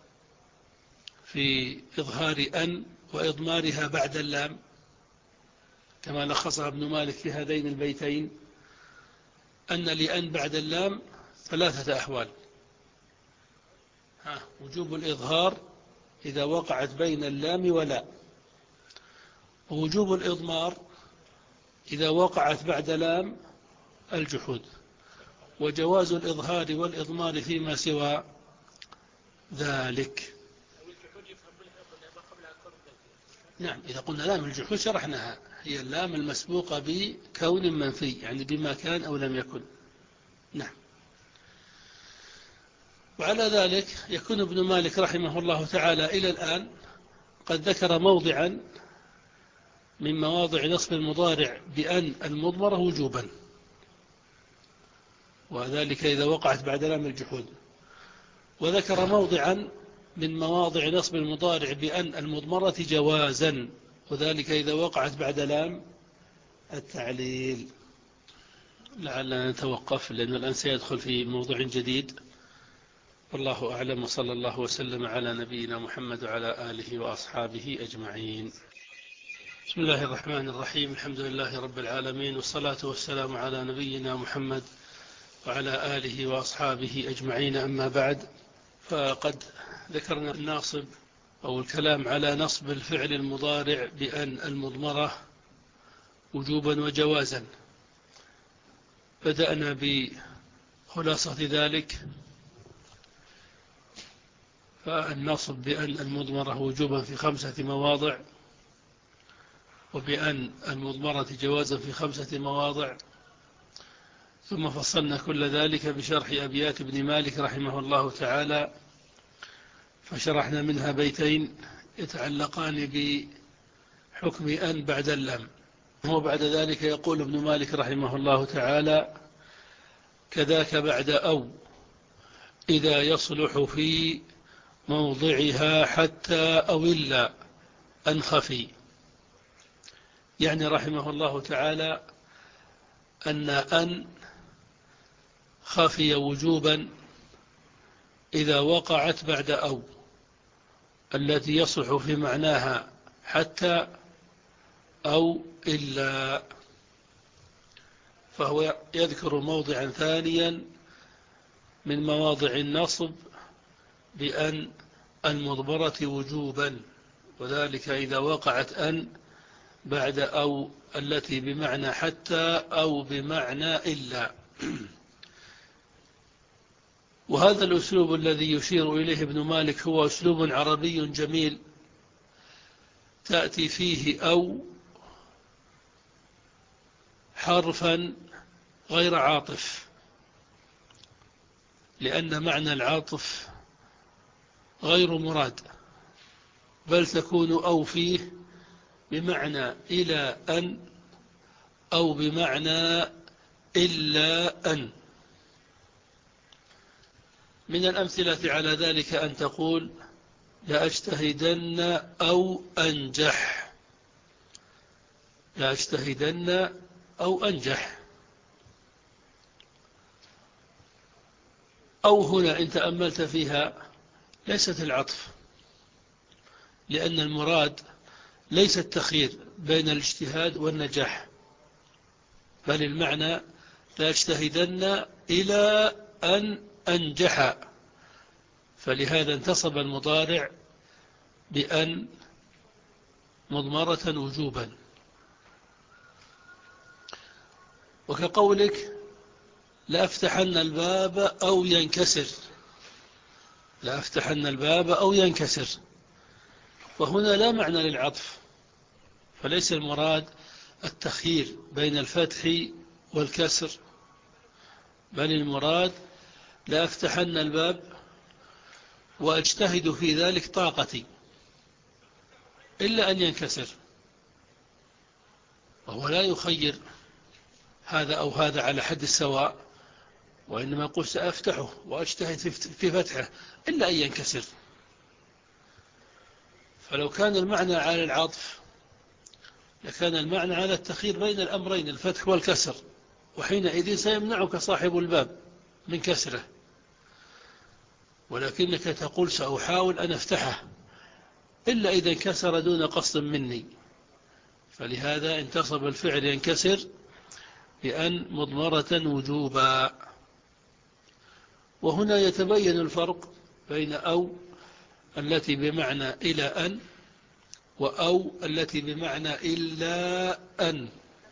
في إظهار أن وإضمارها بعد اللام كما لخصها ابن مالك في هذين البيتين، أن لأن بعد اللام ثلاثة أحوال: ها وجوب الإظهار إذا وقعت بين اللام ولا، ووجوب الإضمار إذا وقعت بعد لام الجحود، وجواز الإظهار والإضمار فيما سوى ذلك. نعم، إذا قلنا لام الجحود شرحناها، هي اللام المسبوقة بكون منفي، يعني بما كان أو لم يكن. نعم. وعلى ذلك يكون ابن مالك رحمه الله تعالى إلى الآن قد ذكر موضعا من مواضع نصب المضارع بأن المضمرة وجوبا، وذلك إذا وقعت بعد لام الجحود، وذكر موضعا من مواضع نصب المضارع بأن المضمرة جوازا، وذلك إذا وقعت بعد لام التعليل. لعلنا نتوقف لأن الآن سيدخل في موضوع جديد، والله أعلم، وصلى الله وسلم على نبينا محمد وعلى آله وأصحابه أجمعين. بسم الله الرحمن الرحيم، الحمد لله رب العالمين، والصلاة والسلام على نبينا محمد وعلى آله وأصحابه أجمعين. أما بعد، فقد ذكرنا الناصب أو الكلام على نصب الفعل المضارع بأن المضمرة وجوبا وجوازا. بدأنا بخلاصة ذلك، فالنصب بأن المضمرة وجوبا في خمسة مواضع، وبأن المضمرة جوازا في خمسة مواضع، ثم فصلنا كل ذلك بشرح أبيات ابن مالك رحمه الله تعالى، فشرحنا منها بيتين يتعلقان بحكم أن بعد اللام. وبعد ذلك يقول ابن مالك رحمه الله تعالى: كذاك بعد أو إذا يصلح في موضعها حتى أو إلا أن خفي. يعني رحمه الله تعالى أن أن خفي وجوبا إذا وقعت بعد أو التي يصلح في معناها حتى أو إلا. فهو يذكر موضعا ثانيا من مواضع النصب بأن المضمرة وجوبا، وذلك إذا وقعت أن بعد أو التي بمعنى حتى أو بمعنى إلا. وهذا الأسلوب الذي يشير إليه ابن مالك هو أسلوب عربي جميل، تأتي فيه أو حرفا غير عاطف، لأن معنى العاطف غير مراد، بل تكون أو فيه بمعنى إلى أن أو بمعنى إلا أن. من الأمثلة على ذلك أن تقول: لأجتهدن أو أنجح، لأجتهدن أو أنجح. أو هنا إن تأملت فيها ليست العطف، لأن المراد ليس التخيير بين الاجتهاد والنجاح، بل المعنى لأجتهدن إلى أن أنجح. فلهذا انتصب المضارع بأن مضمرة وجوبا. وكقولك لأفتحن الباب أو ينكسر، لأفتحن الباب أو ينكسر، وهنا لا معنى للعطف، فليس المراد التخيير بين الفتح والكسر، بل المراد لأفتحن الباب وأجتهد في ذلك طاقتي إلا أن ينكسر، وهو لا يخير هذا أو هذا على حد السواء، وإنما يقول سأفتحه وأجتهد في فتحه إلا أن ينكسر. فلو كان المعنى على العطف لكان المعنى على التخيير بين الأمرين الفتح والكسر، وحينئذ سيمنعك صاحب الباب من كسره، ولكنك تقول سأحاول أن أفتحه إلا إذا انكسر دون قصد مني، فلهذا انتصب الفعل ينكسر بأن مضمرة وجوبا. وهنا يتبين الفرق بين أو التي بمعنى إلى أن وأو التي بمعنى إلا أن.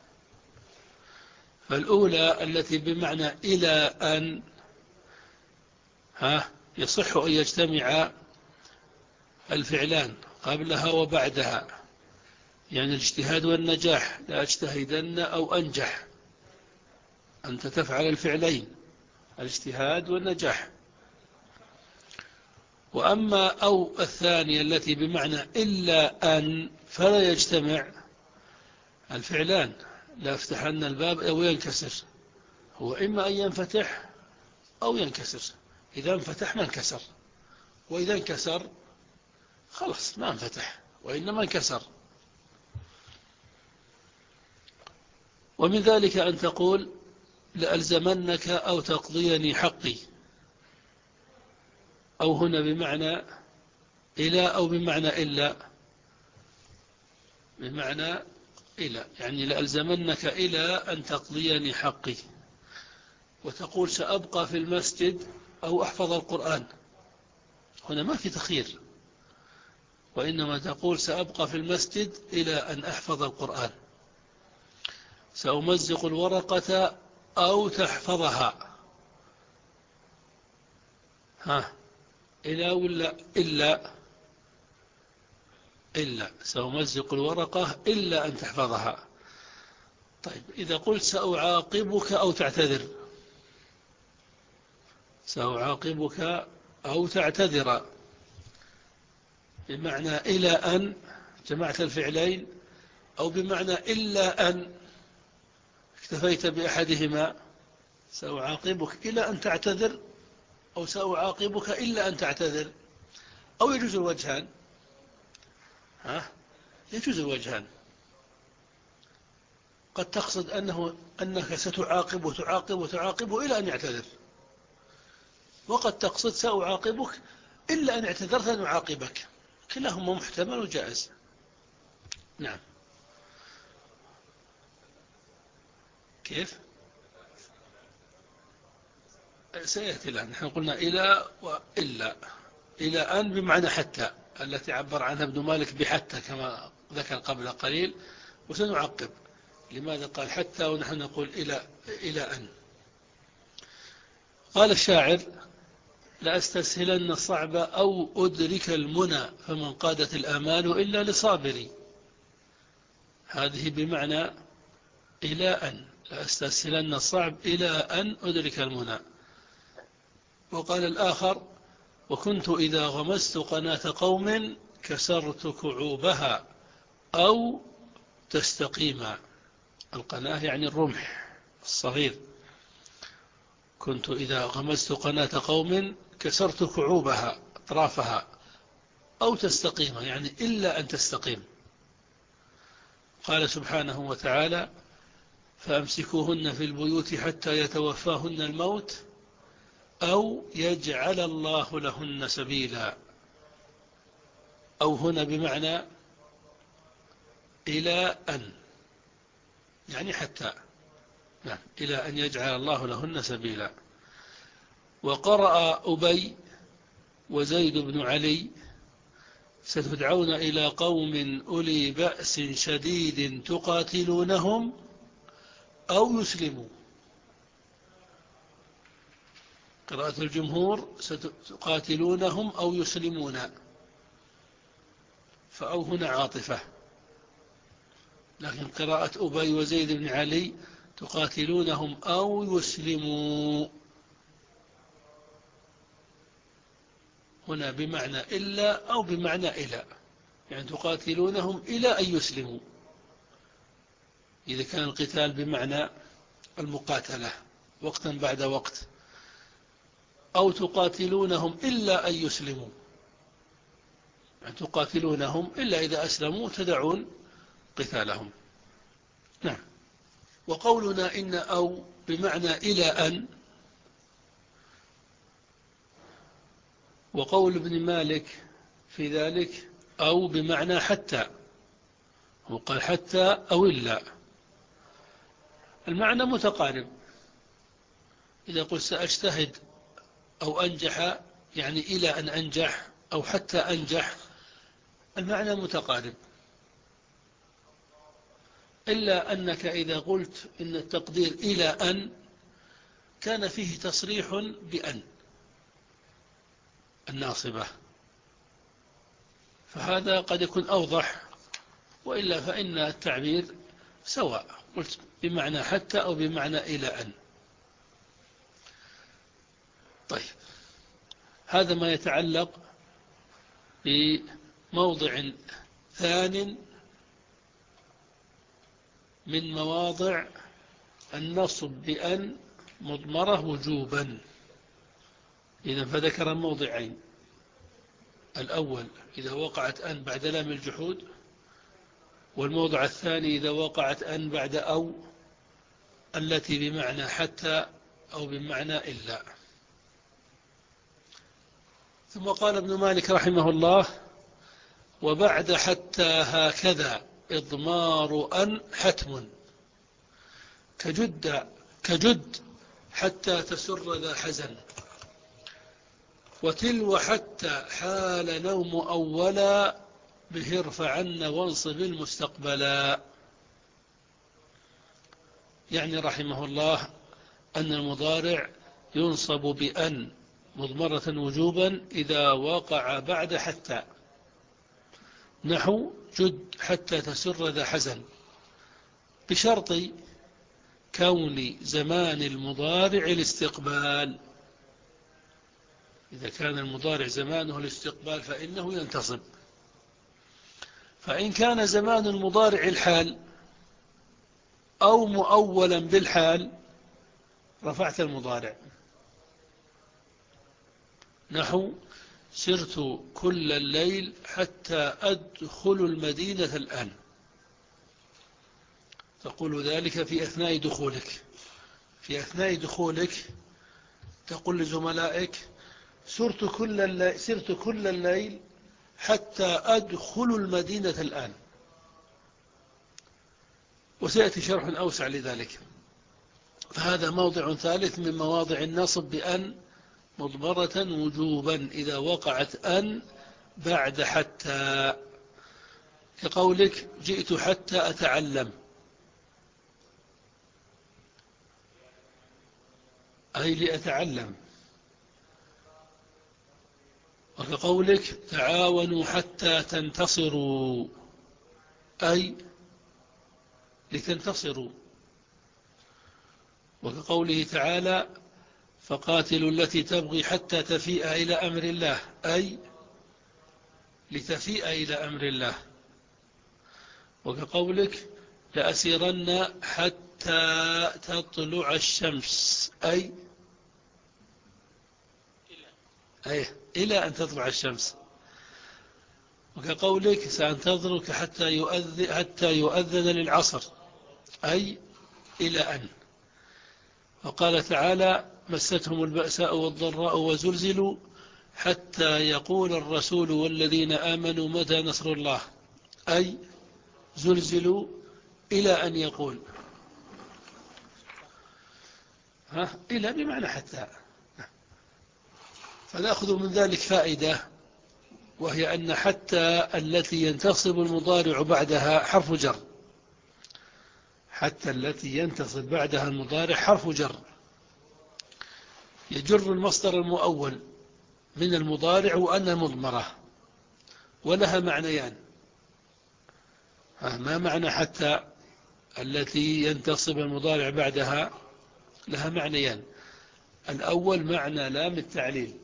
فالأولى التي بمعنى إلى أن ها يصح أن يجتمع الفعلان قبلها وبعدها، يعني الاجتهاد والنجاح، لا أجتهدن أو أنجح، أنت تفعل الفعلين الاجتهاد والنجاح. وأما أو الثانية التي بمعنى إلا أن فلا يجتمع الفعلان، لا افتحن الباب أو ينكسر، هو إما أن ينفتح أو ينكسر، إذا انفتح ما انكسر، وإذا انكسر خلاص ما انفتح وإنما انكسر. ومن ذلك أن تقول لألزمنك أو تقضيني حقي، أو هنا بمعنى إلى أو بمعنى إلا، بمعنى إلى يعني لألزمنك إلى أن تقضيني حقي، وتقول سأبقى في المسجد أو أحفظ القرآن، هنا ما في تخيير، وإنما تقول سأبقى في المسجد إلى أن أحفظ القرآن، سأمزق الورقة أو تحفظها، ها إلى ولا إلا؟ إلا سأمزق الورقة إلا أن تحفظها. طيب إذا قلت سأعاقبك أو تعتذر، سأعاقبك أو تعتذر بمعنى إلى أن جمعت الفعلين، أو بمعنى إلا أن اكتفيت بأحدهما، سأعاقبك إلى أن تعتذر أو سأعاقبك إلا أن تعتذر، أو يجوز الوجهان، ها يجوز الوجهان، قد تقصد أنه أنك ستعاقب وتعاقب وتعاقب إلى أن يعتذر، وقد تقصد سأعاقبك إلا أن اعتذرت أن أعاقبك، كلاهما محتمل وجائز. نعم. كيف؟ سيأتي الآن، نحن قلنا إلى وإلا، إلى أن بمعنى حتى التي عبر عنها ابن مالك بحتى كما ذكر قبل قليل، وسنعقب لماذا قال حتى ونحن نقول إلى, إلى أن. قال الشاعر لأستسهلن الصعب أو أدرك المنى فمن قادت الآمال إلا لصابري، هذه بمعنى إلى أن، لأستسهلن الصعب إلى أن أدرك المنى. وقال الآخر وكنت إذا غمست قناة قوم كسرت كعوبها أو تستقيم، القناة يعني الرمح الصغير، كنت إذا غمست قناة قوم كسرت كعوبها أطرافها أو تستقيم يعني إلا أن تستقيم. قال سبحانه وتعالى فأمسكوهن في البيوت حتى يتوفاهن الموت أو يجعل الله لهن سبيلا، أو هنا بمعنى إلى أن يعني حتى، نعم إلى أن يجعل الله لهن سبيلا. وقرأ أبي وزيد بن علي ستدعون إلى قوم أولي بأس شديد تقاتلونهم أو يسلموا. قراءة الجمهور ستقاتلونهم أو يسلمون، فأو هنا عاطفة. لكن قراءة أبي وزيد بن علي تقاتلونهم أو يسلموا، هنا بمعنى إلا أو بمعنى إلى، يعني تقاتلونهم إلى أن يسلموا إذا كان القتال بمعنى المقاتلة وقتا بعد وقت، أو تقاتلونهم إلا أن يسلموا، يعني تقاتلونهم إلا إذا أسلموا تدعون قتالهم. نعم. وقولنا إن أو بمعنى إلى أن، وقول ابن مالك في ذلك أو بمعنى حتى، هو قال حتى أو إلا، المعنى متقارب. إذا قلت سأجتهد أو أنجح يعني إلى أن أنجح أو حتى أنجح، المعنى متقارب، إلا أنك إذا قلت إن التقدير إلى أن كان فيه تصريح بأن الناصبة، فهذا قد يكون أوضح، وإلا فإن التعبير سواء، قلت بمعنى حتى أو بمعنى إلى أن. طيب، هذا ما يتعلق بموضع ثان من مواضع النصب بأن مضمرة وجوبا. إذا فذكر موضعين: الأول إذا وقعت أن بعد لام الجحود، والموضع الثاني إذا وقعت أن بعد أو التي بمعنى حتى أو بمعنى إلا. ثم قال ابن مالك رحمه الله: وبعد حتى هكذا إضمار أن حتم، كجد كجد حتى تسر ذا حزن، وتلو حتى حال نوم أولا، به ارفعن وانصب المستقبلا. يعني رحمه الله أن المضارع ينصب بأن مضمرة وجوبا إذا وقع بعد حتى، نحو جد حتى تسر ذا حزن، بشرط كون زمان المضارع الاستقبال. إذا كان المضارع زمانه الاستقبال فإنه ينتصب، فإن كان زمان المضارع الحال أو مؤولا بالحال رفعت المضارع، نحو سرت كل الليل حتى أدخل المدينة الآن، تقول ذلك في أثناء دخولك. في أثناء دخولك تقول لزملائك: سرت كل الليل, سرت كل الليل حتى أدخل المدينة الآن. وسيأتي شرح أوسع لذلك. فهذا موضع ثالث من مواضع النصب بأن مضمرة وجوبا إذا وقعت أن بعد حتى، كقولك: جئت حتى أتعلم، أي لأتعلم. وكقولك: تعاونوا حتى تنتصروا، أي لتنتصروا. وكقوله تعالى: فقاتلوا التي تبغي حتى تفيء إلى أمر الله، أي لتفيء إلى أمر الله. وكقولك: لأسيرن حتى تطلع الشمس، أي أي إلى أن تطلع الشمس. وكقولك: سأنتظرك حتى يؤذن, حتى يؤذن للعصر، أي إلى أن. وقال تعالى: مستهم البأساء والضراء وزلزلوا حتى يقول الرسول والذين آمنوا متى نصر الله، أي زلزلوا إلى أن يقول. ها إلى بمعنى حتى. فنأخذ من ذلك فائدة، وهي أن حتى التي ينتصب المضارع بعدها حرف جر، حتى التي ينتصب بعدها المضارع حرف جر يجر المصدر المؤول من المضارع وأن مضمرة، ولها معنيان. ما معنى حتى التي ينتصب المضارع بعدها؟ لها معنيان. الأول معنى لام التعليل،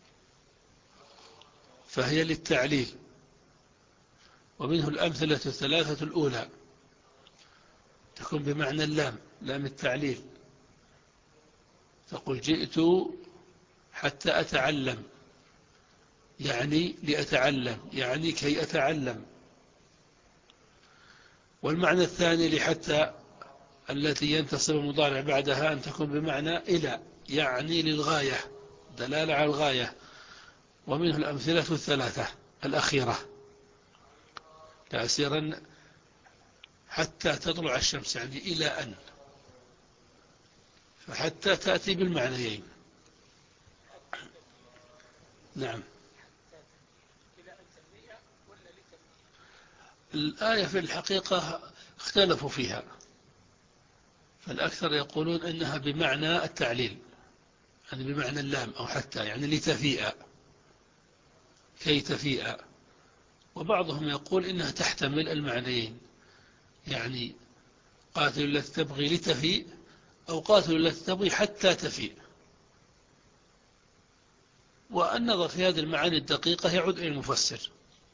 فهي للتعليل، ومنه الأمثلة الثلاثة الأولى تكون بمعنى اللام، لام التعليل. تقول جئت حتى أتعلم، يعني لأتعلم، يعني كي أتعلم. والمعنى الثاني لحتى التي ينتصب المضارع بعدها أن تكون بمعنى إلى، يعني للغاية، دلالة على الغاية، ومنه الأمثلة الثلاثة الأخيرة. تأسيرا حتى تطلع الشمس، يعني إلى أن، فحتى تأتي بالمعنيين. نعم. الآية في الحقيقة اختلفوا فيها، فالأكثر يقولون إنها بمعنى التعليل، يعني بمعنى اللام، أو حتى يعني لتفيء، كي تفيء. وبعضهم يقول إنها تحتمل المعنيين، يعني قاتل التي تبغي لتفيء، أو قاتل التي تبغي حتى تفيء. والنظر في هذه المعاني الدقيقة يعود إلى المفسر.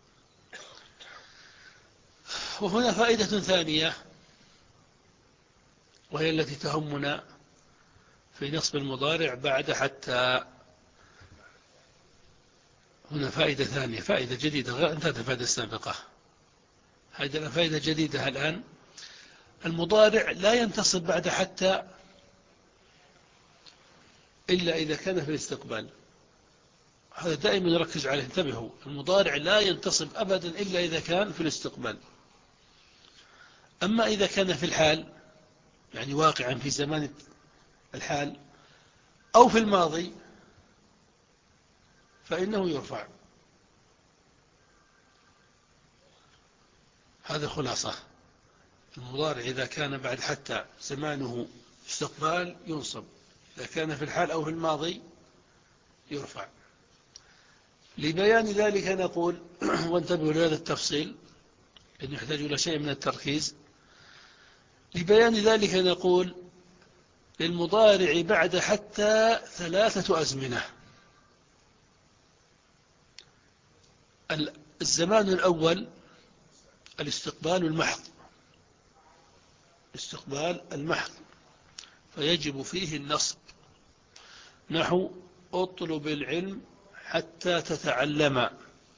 وهنا فائدة ثانية، وهي التي تهمنا في نصب المضارع بعد حتى. هنا فائدة ثانية، فائدة جديدة غير انتهت الفائدة السابقة. هذه فائدة جديدة الآن. المضارع لا ينتصب بعد حتى إلا إذا كان في الاستقبال. هذا دائما نركز عليه، انتبهوا، المضارع لا ينتصب أبدا إلا إذا كان في الاستقبال. أما إذا كان في الحال، يعني واقعا في زمان الحال، أو في الماضي، فإنه يرفع. هذا خلاصة. المضارع إذا كان بعد حتى زمانه استقبال ينصب، إذا كان في الحال أو في الماضي يرفع. لبيان ذلك نقول وانتبهوا لهذا التفصيل إنه يحتاج إلى شيء من التركيز. لبيان ذلك نقول للمضارع بعد حتى ثلاثة أزمنة. الزمان الأول الاستقبال المحض، استقبال المحض، فيجب فيه النصب، نحو اطلب العلم حتى تتعلم،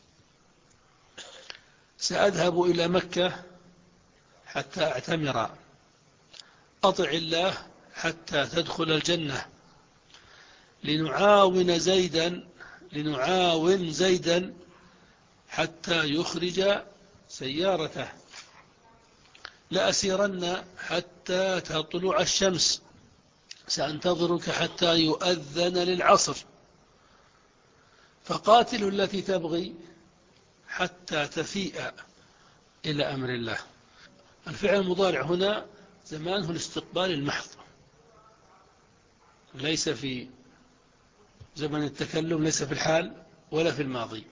سأذهب إلى مكة حتى أعتمر، أطع الله حتى تدخل الجنة، لنعاون زيدا لنعاون زيدا حتى يخرج سيارته، لأسيرن حتى تطلع الشمس، سأنتظرك حتى يؤذن للعصر، فقاتل التي تبغي حتى تفيء إلى أمر الله. الفعل المضارع هنا زمانه الاستقبال المحض، ليس في زمن التكلم، ليس في الحال ولا في الماضي.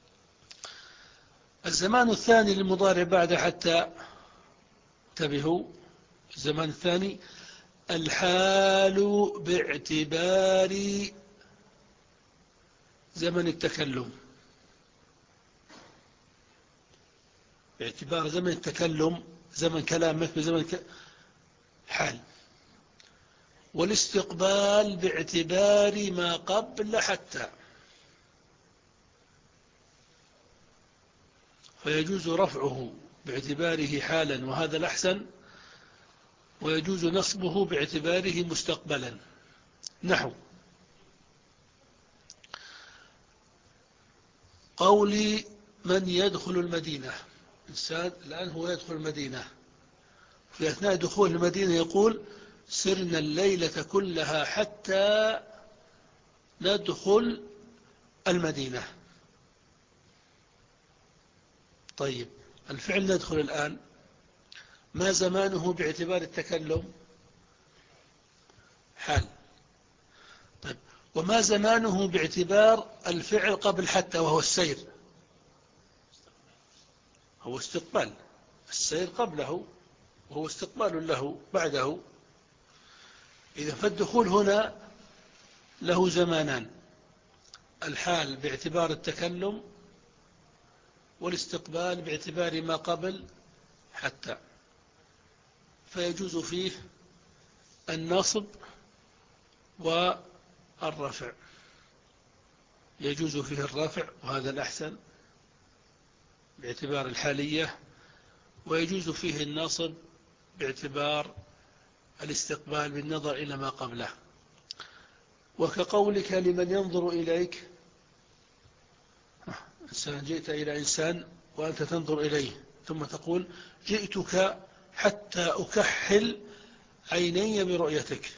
الزمان الثاني للمضارع بعد حتى، انتبهوا، الزمان الثاني الحال باعتبار زمن التكلم، باعتبار زمن التكلم، زمن كلامك بزمن ك... حال. والاستقبال باعتبار ما قبل حتى، فيجوز رفعه باعتباره حالا وهذا الأحسن، ويجوز نصبه باعتباره مستقبلا، نحو قولي من يدخل المدينة. إنسان الآن هو يدخل المدينة، في أثناء دخول المدينة يقول سرنا الليلة كلها حتى ندخل المدينة. طيب الفعل ندخل الآن ما زمانه باعتبار التكلم؟ حال. طيب، وما زمانه باعتبار الفعل قبل حتى وهو السير؟ هو استقبال. السير قبله وهو استقبال له بعده. إذا فالدخول هنا له زمانان: الحال باعتبار التكلم، والاستقبال باعتبار ما قبل حتى. فيجوز فيه النصب والرفع. يجوز فيه الرفع وهذا الأحسن باعتبار الحالية، ويجوز فيه النصب باعتبار الاستقبال بالنظر إلى ما قبله. وكقولك لمن ينظر إليك، إنسان، جئت إلى إنسان وأنت تنظر إليه، ثم تقول جئتك حتى أكحل عيني برؤيتك.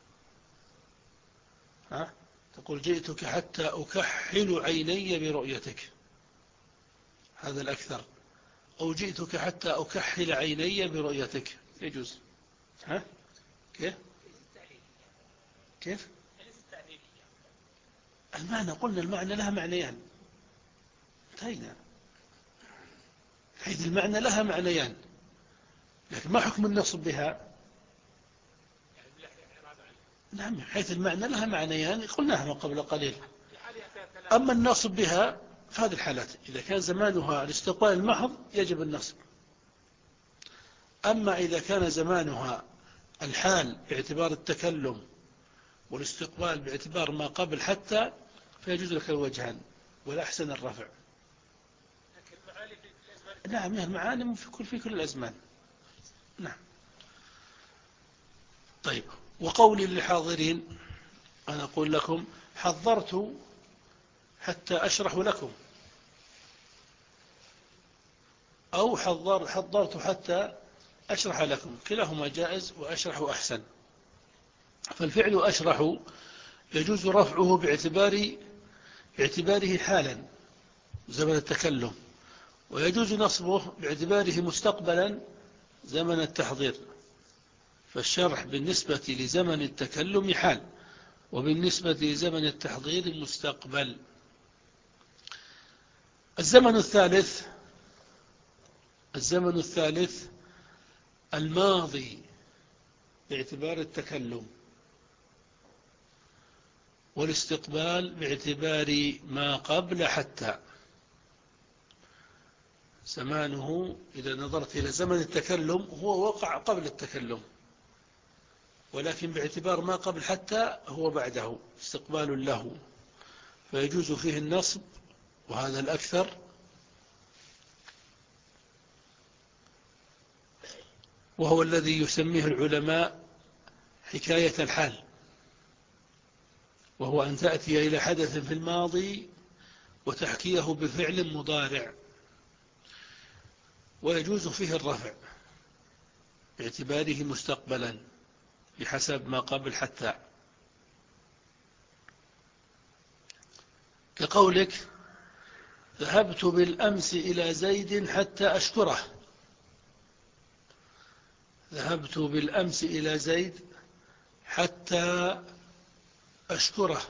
ها؟ تقول جئتك حتى أكحل عيني برؤيتك، هذا الأكثر. أو جئتك حتى أكحل عيني برؤيتك، يجوز. ها؟ كيف؟ كيف؟ المعنى قلنا المعنى لها معنيان، انتهينا. حيث المعنى لها معنيان، لكن ما حكم النصب بها؟ نعم، حيث المعنى لها معنيان قلناها قبل قليل. أما النصب بها فهذه الحالات، إذا كان زمانها الاستقبال المحض يجب النصب. أما إذا كان زمانها الحال باعتبار التكلم والاستقبال باعتبار ما قبل حتى، فيجوز لك الوجهان، والأحسن الرفع. نعم، المعاني في كل في كل الأزمان. نعم. طيب، وقولي للحاضرين، أنا أقول لكم حضرت حتى أشرح لكم، أو حضر حضرت حتى أشرح لكم، كلاهما جائز وأشرح أحسن. فالفعل أشرح يجوز رفعه باعتبار باعتباره حالا زمن التكلم، ويجوز نصبه باعتباره مستقبلا زمن التحضير. فالشرح بالنسبة لزمن التكلم حال، وبالنسبة لزمن التحضير مستقبل. الزمن الثالث الزمن الثالث الماضي باعتبار التكلم، والاستقبال باعتبار ما قبل حتى. زمانه إذا نظرت إلى زمن التكلم هو وقع قبل التكلم، ولكن باعتبار ما قبل حتى هو بعده استقبال له، فيجوز فيه النصب، وهذا الأكثر. وهو الذي يسميه العلماء حكاية الحال، وهو أن تأتي إلى حدث في الماضي وتحكيه بفعل مضارع. ويجوز فيه الرفع باعتباره مستقبلا بحسب ما قبل حتى، كقولك ذهبت بالأمس إلى زيد حتى أشكره. ذهبت بالأمس إلى زيد حتى أشكره.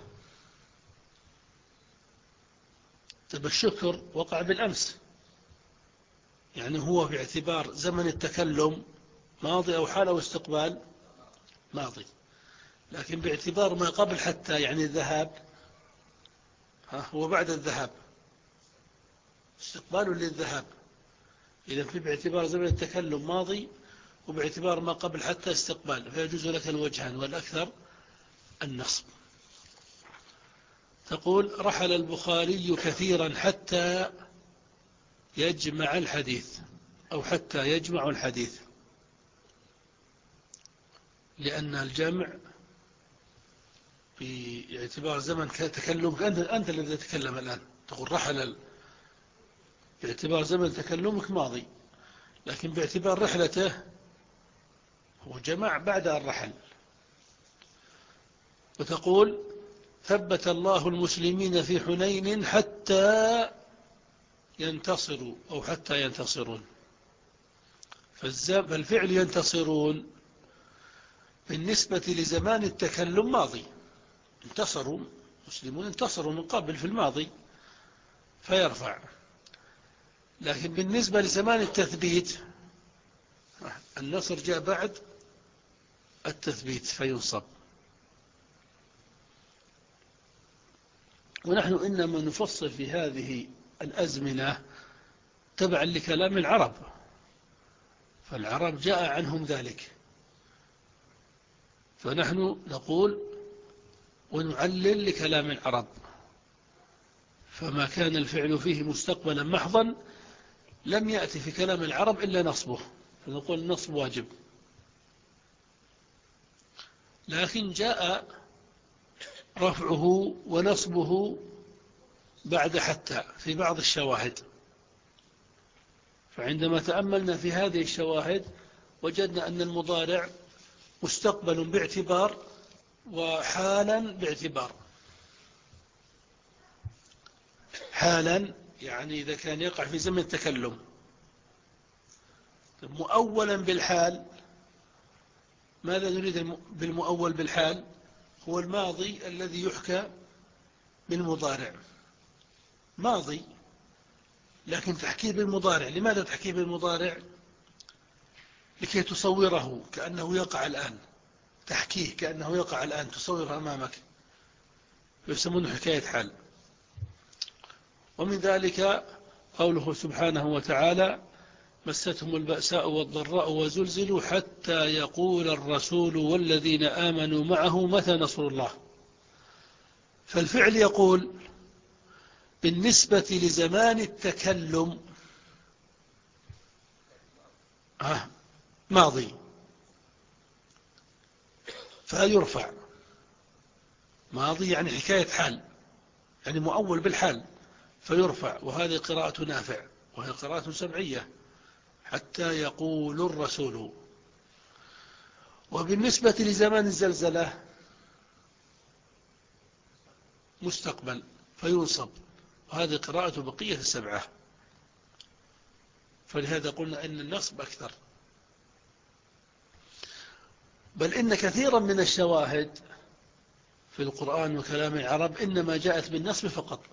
طب الشكر وقع بالأمس، يعني هو باعتبار زمن التكلم ماضي أو حال أو استقبال ماضي، لكن باعتبار ما قبل حتى يعني الذهاب، ها هو بعد الذهاب استقبال للذهاب. إذا في باعتبار زمن التكلم ماضي، وباعتبار ما قبل حتى استقبال، فيجوز لك الوجهان، والأكثر النصب. تقول رحل البخاري كثيرا حتى يجمع الحديث، أو حتى يجمع الحديث، لأن الجمع باعتبار زمن تكلمك أنت, أنت الذي تتكلم الآن، تقول رحل باعتبار زمن تكلمك ماضي، لكن باعتبار رحلته هو جمع بعد الرحل. وتقول ثبت الله المسلمين في حنين حتى ينتصروا، أو حتى ينتصرون. فالفعل ينتصرون بالنسبة لزمان التكلم ماضي، انتصروا مسلمون انتصروا من قبل في الماضي فيرفع. لكن بالنسبة لزمان التثبيت النصر جاء بعد التثبيت فينصب. ونحن إنما نفصل في هذه الأزمنة تبعا لكلام العرب، فالعرب جاء عنهم ذلك، فنحن نقول ونعلل لكلام العرب. فما كان الفعل فيه مستقبلا محضا لم يأتي في كلام العرب إلا نصبه، فنقول النصب واجب. لكن جاء رفعه ونصبه بعد حتى في بعض الشواهد، فعندما تأملنا في هذه الشواهد وجدنا أن المضارع مستقبل باعتبار وحالا باعتبار. حالا يعني إذا كان يقع في زمن التكلم، مؤولا بالحال. ماذا نريد بالمؤول بالحال؟ هو الماضي الذي يحكى بالمضارع، ماضي لكن تحكيه بالمضارع. لماذا تحكيه بالمضارع؟ لكي تصوره كأنه يقع الآن، تحكيه كأنه يقع الآن، تصوره أمامك، يسمونه حكاية حال. ومن ذلك قوله سبحانه وتعالى: مستهم البأساء والضراء وزلزلوا حتى يقول الرسول والذين آمنوا معه متى نصر الله. فالفعل يقول بالنسبة لزمان التكلم آه ماضي فيرفع. ماضي يعني حكاية حال، يعني مؤول بالحال فيرفع. وهذه قراءة نافع وهي قراءة سمعية، حتى يقول الرسول. وبالنسبة لزمان الزلزلة مستقبل فينصب، وهذه قراءة بقية السبعة. فلهذا قلنا أن النصب أكثر. بل إن كثيرا من الشواهد في القرآن وكلام العرب إنما جاءت بالنصب فقط،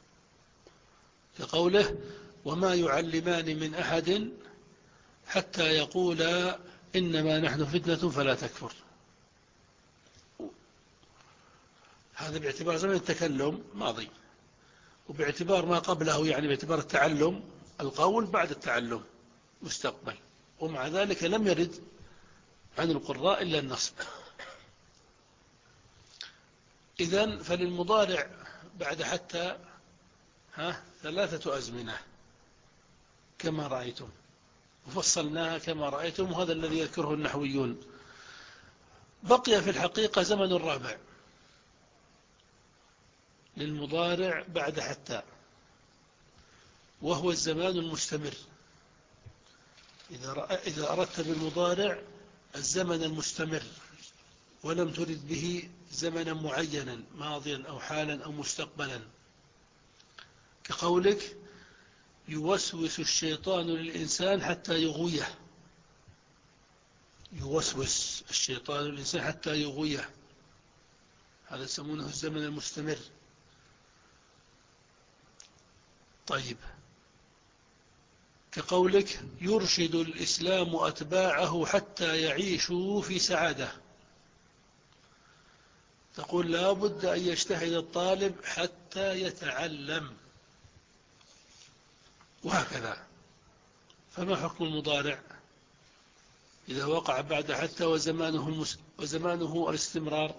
كقوله: وما يعلمان من أحد حتى يقولا إنما نحن فتنة فلا تكفر. هذا باعتبار زمن التكلم ماضي، وباعتبار ما قبله يعني باعتبار التعلم القول بعد التعلم مستقبل. ومع ذلك لم يرد عن القراء إلا النصب. إذن فللمضارع بعد حتى ها ثلاثة أزمنة كما رأيتم، وفصلناها كما رأيتم، وهذا الذي يذكره النحويون. بقي في الحقيقة زمن الرابع للمضارع بعد حتى، وهو الزمان المستمر. إذا أردت بالمضارع الزمن المستمر ولم ترد به زمنا معينا ماضيا أو حالا أو مستقبلا، كقولك: يوسوس الشيطان للإنسان حتى يغويه. يوسوس الشيطان للإنسان حتى يغويه، هذا يسمونه الزمن المستمر. طيب، كقولك: يرشد الإسلام أتباعه حتى يعيشوا في سعادة. تقول لا بد أن يجتهد الطالب حتى يتعلم، وهكذا. فما حكم المضارع إذا وقع بعد حتى وزمانه, المس... وزمانه الاستمرار؟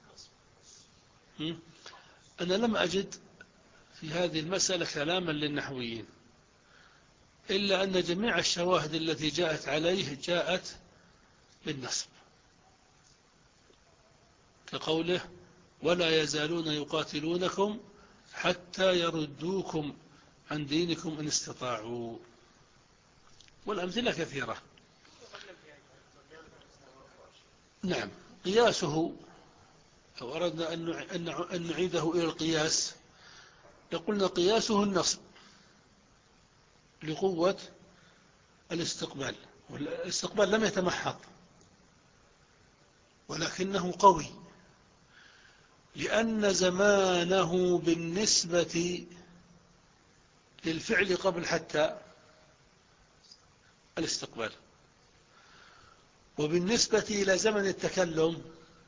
أنا لم أجد في هذه المسألة كلاما للنحويين، إلا أن جميع الشواهد التي جاءت عليه جاءت بالنصب، كقوله: ولا يزالون يقاتلونكم حتى يردوكم عن دينكم إن استطاعوا. والأمثلة كثيرة. نعم، قياسه لو أردنا أن نعيده إلى القياس لقلنا قياسه النصب لقوة الاستقبال. والاستقبال لم يتمحض ولكنه قوي، لأن زمانه بالنسبة للفعل قبل حتى الاستقبال، وبالنسبة إلى زمن التكلم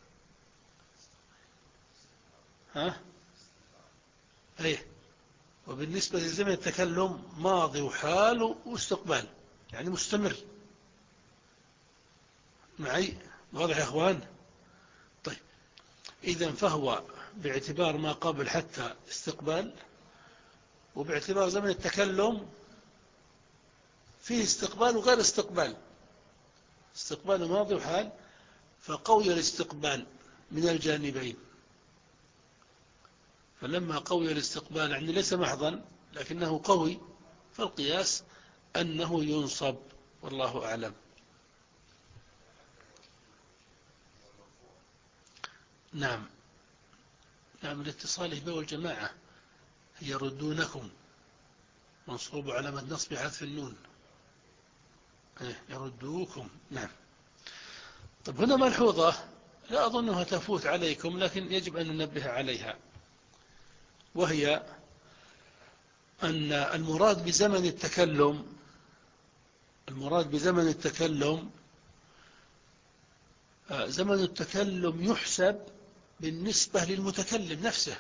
ها ايه وبالنسبة لزمن التكلم ماضي وحال واستقبال، يعني مستمر. معي؟ واضح يا اخوان؟ طيب، اذا فهو باعتبار ما قبل حتى استقبال، وباعتبار زمن التكلم فيه استقبال وغير استقبال، استقبال ماضي وحال، فقوي الاستقبال من الجانبين. فلما قوي الاستقبال يعني ليس محضا لكنه قوي، فالقياس أنه ينصب، والله أعلم. نعم نعم الاتصال به والجماعة يردونكم منصوب علامة نصب حذف النون، يردوكم. نعم. طب هنا ملحوظة لا أظنها تفوت عليكم لكن يجب أن ننبه عليها، وهي أن المراد بزمن التكلم المراد بزمن التكلم زمن التكلم يحسب بالنسبة للمتكلم نفسه،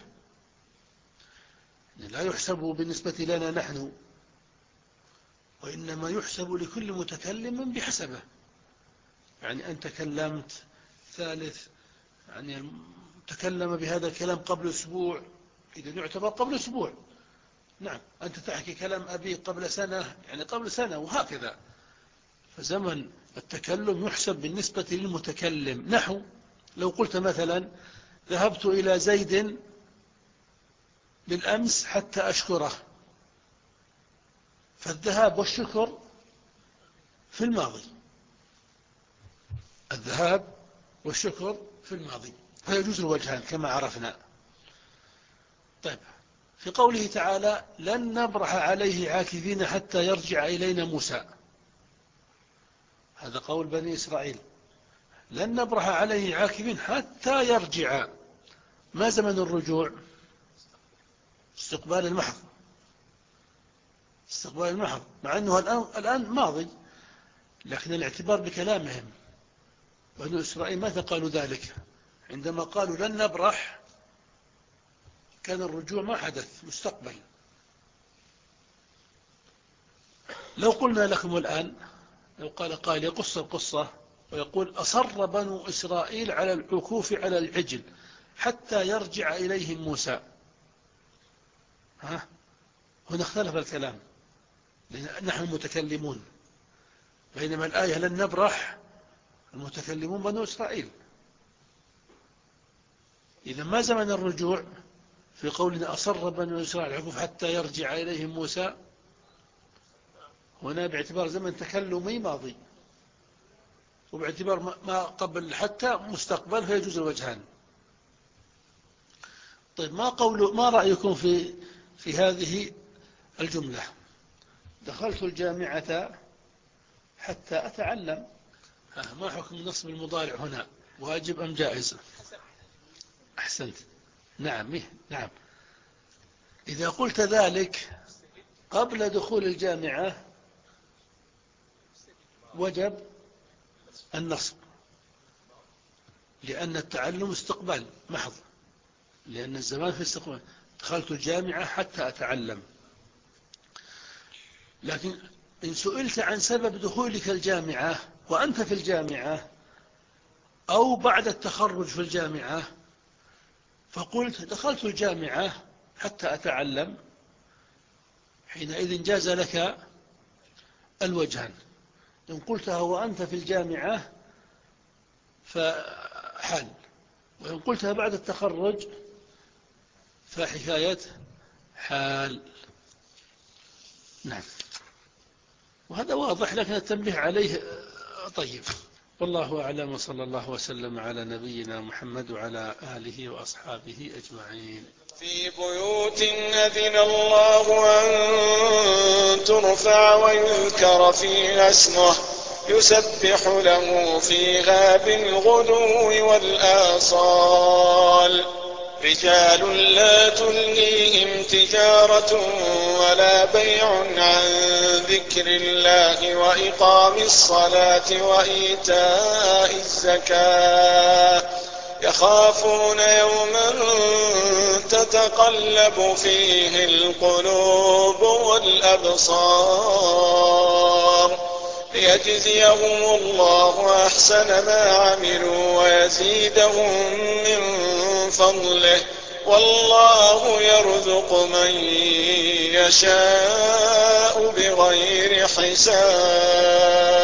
لا يحسب بالنسبة لنا نحن، وإنما يحسب لكل متكلم بحسبه. يعني أنت تكلمت ثالث، يعني تكلم بهذا الكلام قبل أسبوع، إذا يعتبر قبل أسبوع. نعم، أنت تحكي كلام أبي قبل سنة، يعني قبل سنة، وهكذا. فزمن التكلم يحسب بالنسبة للمتكلم. نحو لو قلت مثلا ذهبت إلى زيد بالأمس حتى أشكره، فالذهاب والشكر في الماضي، الذهاب والشكر في الماضي، فيجوز الوجهان كما عرفنا. طيب، في قوله تعالى لن نبرح عليه عاكفين حتى يرجع إلينا موسى، هذا قول بني إسرائيل، لن نبرح عليه عاكفين حتى يرجع. ما زمن الرجوع؟ استقبال المحض، استقبال المحض، مع أنه الآن, الآن ماضي، لكن الاعتبار بكلامهم. بني إسرائيل ماذا قالوا ذلك؟ عندما قالوا لن نبرح كان الرجوع ما حدث، مستقبل. لو قلنا لكم الآن، لو قال قائل يقص القصة ويقول أصر بنو إسرائيل على العكوف على العجل حتى يرجع إليهم موسى، ها؟ هنا اختلف الكلام، نحن المتكلمون، بينما الآية لن نبرح المتكلمون بنو إسرائيل. إذا ما زمن الرجوع في قولنا أصر بنو إسرائيل العكوف حتى يرجع إليهم موسى؟ هنا باعتبار زمن تكلمي ماضي، وباعتبار ما قبل حتى مستقبل، فيجوز الوجهان. طيب، ما قول ما رأيكم في في هذه الجملة؟ دخلت الجامعة حتى أتعلم، ما حكم نصب المضارع هنا؟ واجب أم جائز؟ أحسنت. نعم نعم إذا قلت ذلك قبل دخول الجامعة وجب النصب، لأن التعلم استقبال محض، لأن الزمان في استقبال. دخلت الجامعة حتى أتعلم. لكن إن سئلت عن سبب دخولك الجامعة وأنت في الجامعة أو بعد التخرج في الجامعة، فقلت دخلت الجامعة حتى أتعلم، حينئذ جاز لك الوجهان. إن قلتها وأنت في الجامعة فحال، وإن قلتها بعد التخرج فحكاية حال. نعم، وهذا واضح لكن التنبيه عليه طيب. والله أعلم، وصلى الله وسلم على نبينا محمد وعلى آله وأصحابه أجمعين. في بيوت أذن الله أن ترفع ويذكر فيها اسمه يسبح له فيها بالغدو والآصال رجال لا تلهيهم تجارة ولا بيع عن ذكر الله وإقام الصلاة وإيتاء الزكاة يخافون يوما تتقلب فيه القلوب والأبصار ليجزيهم الله أحسن ما عملوا ويزيدهم من فضله والله يرزق من يشاء بغير حساب.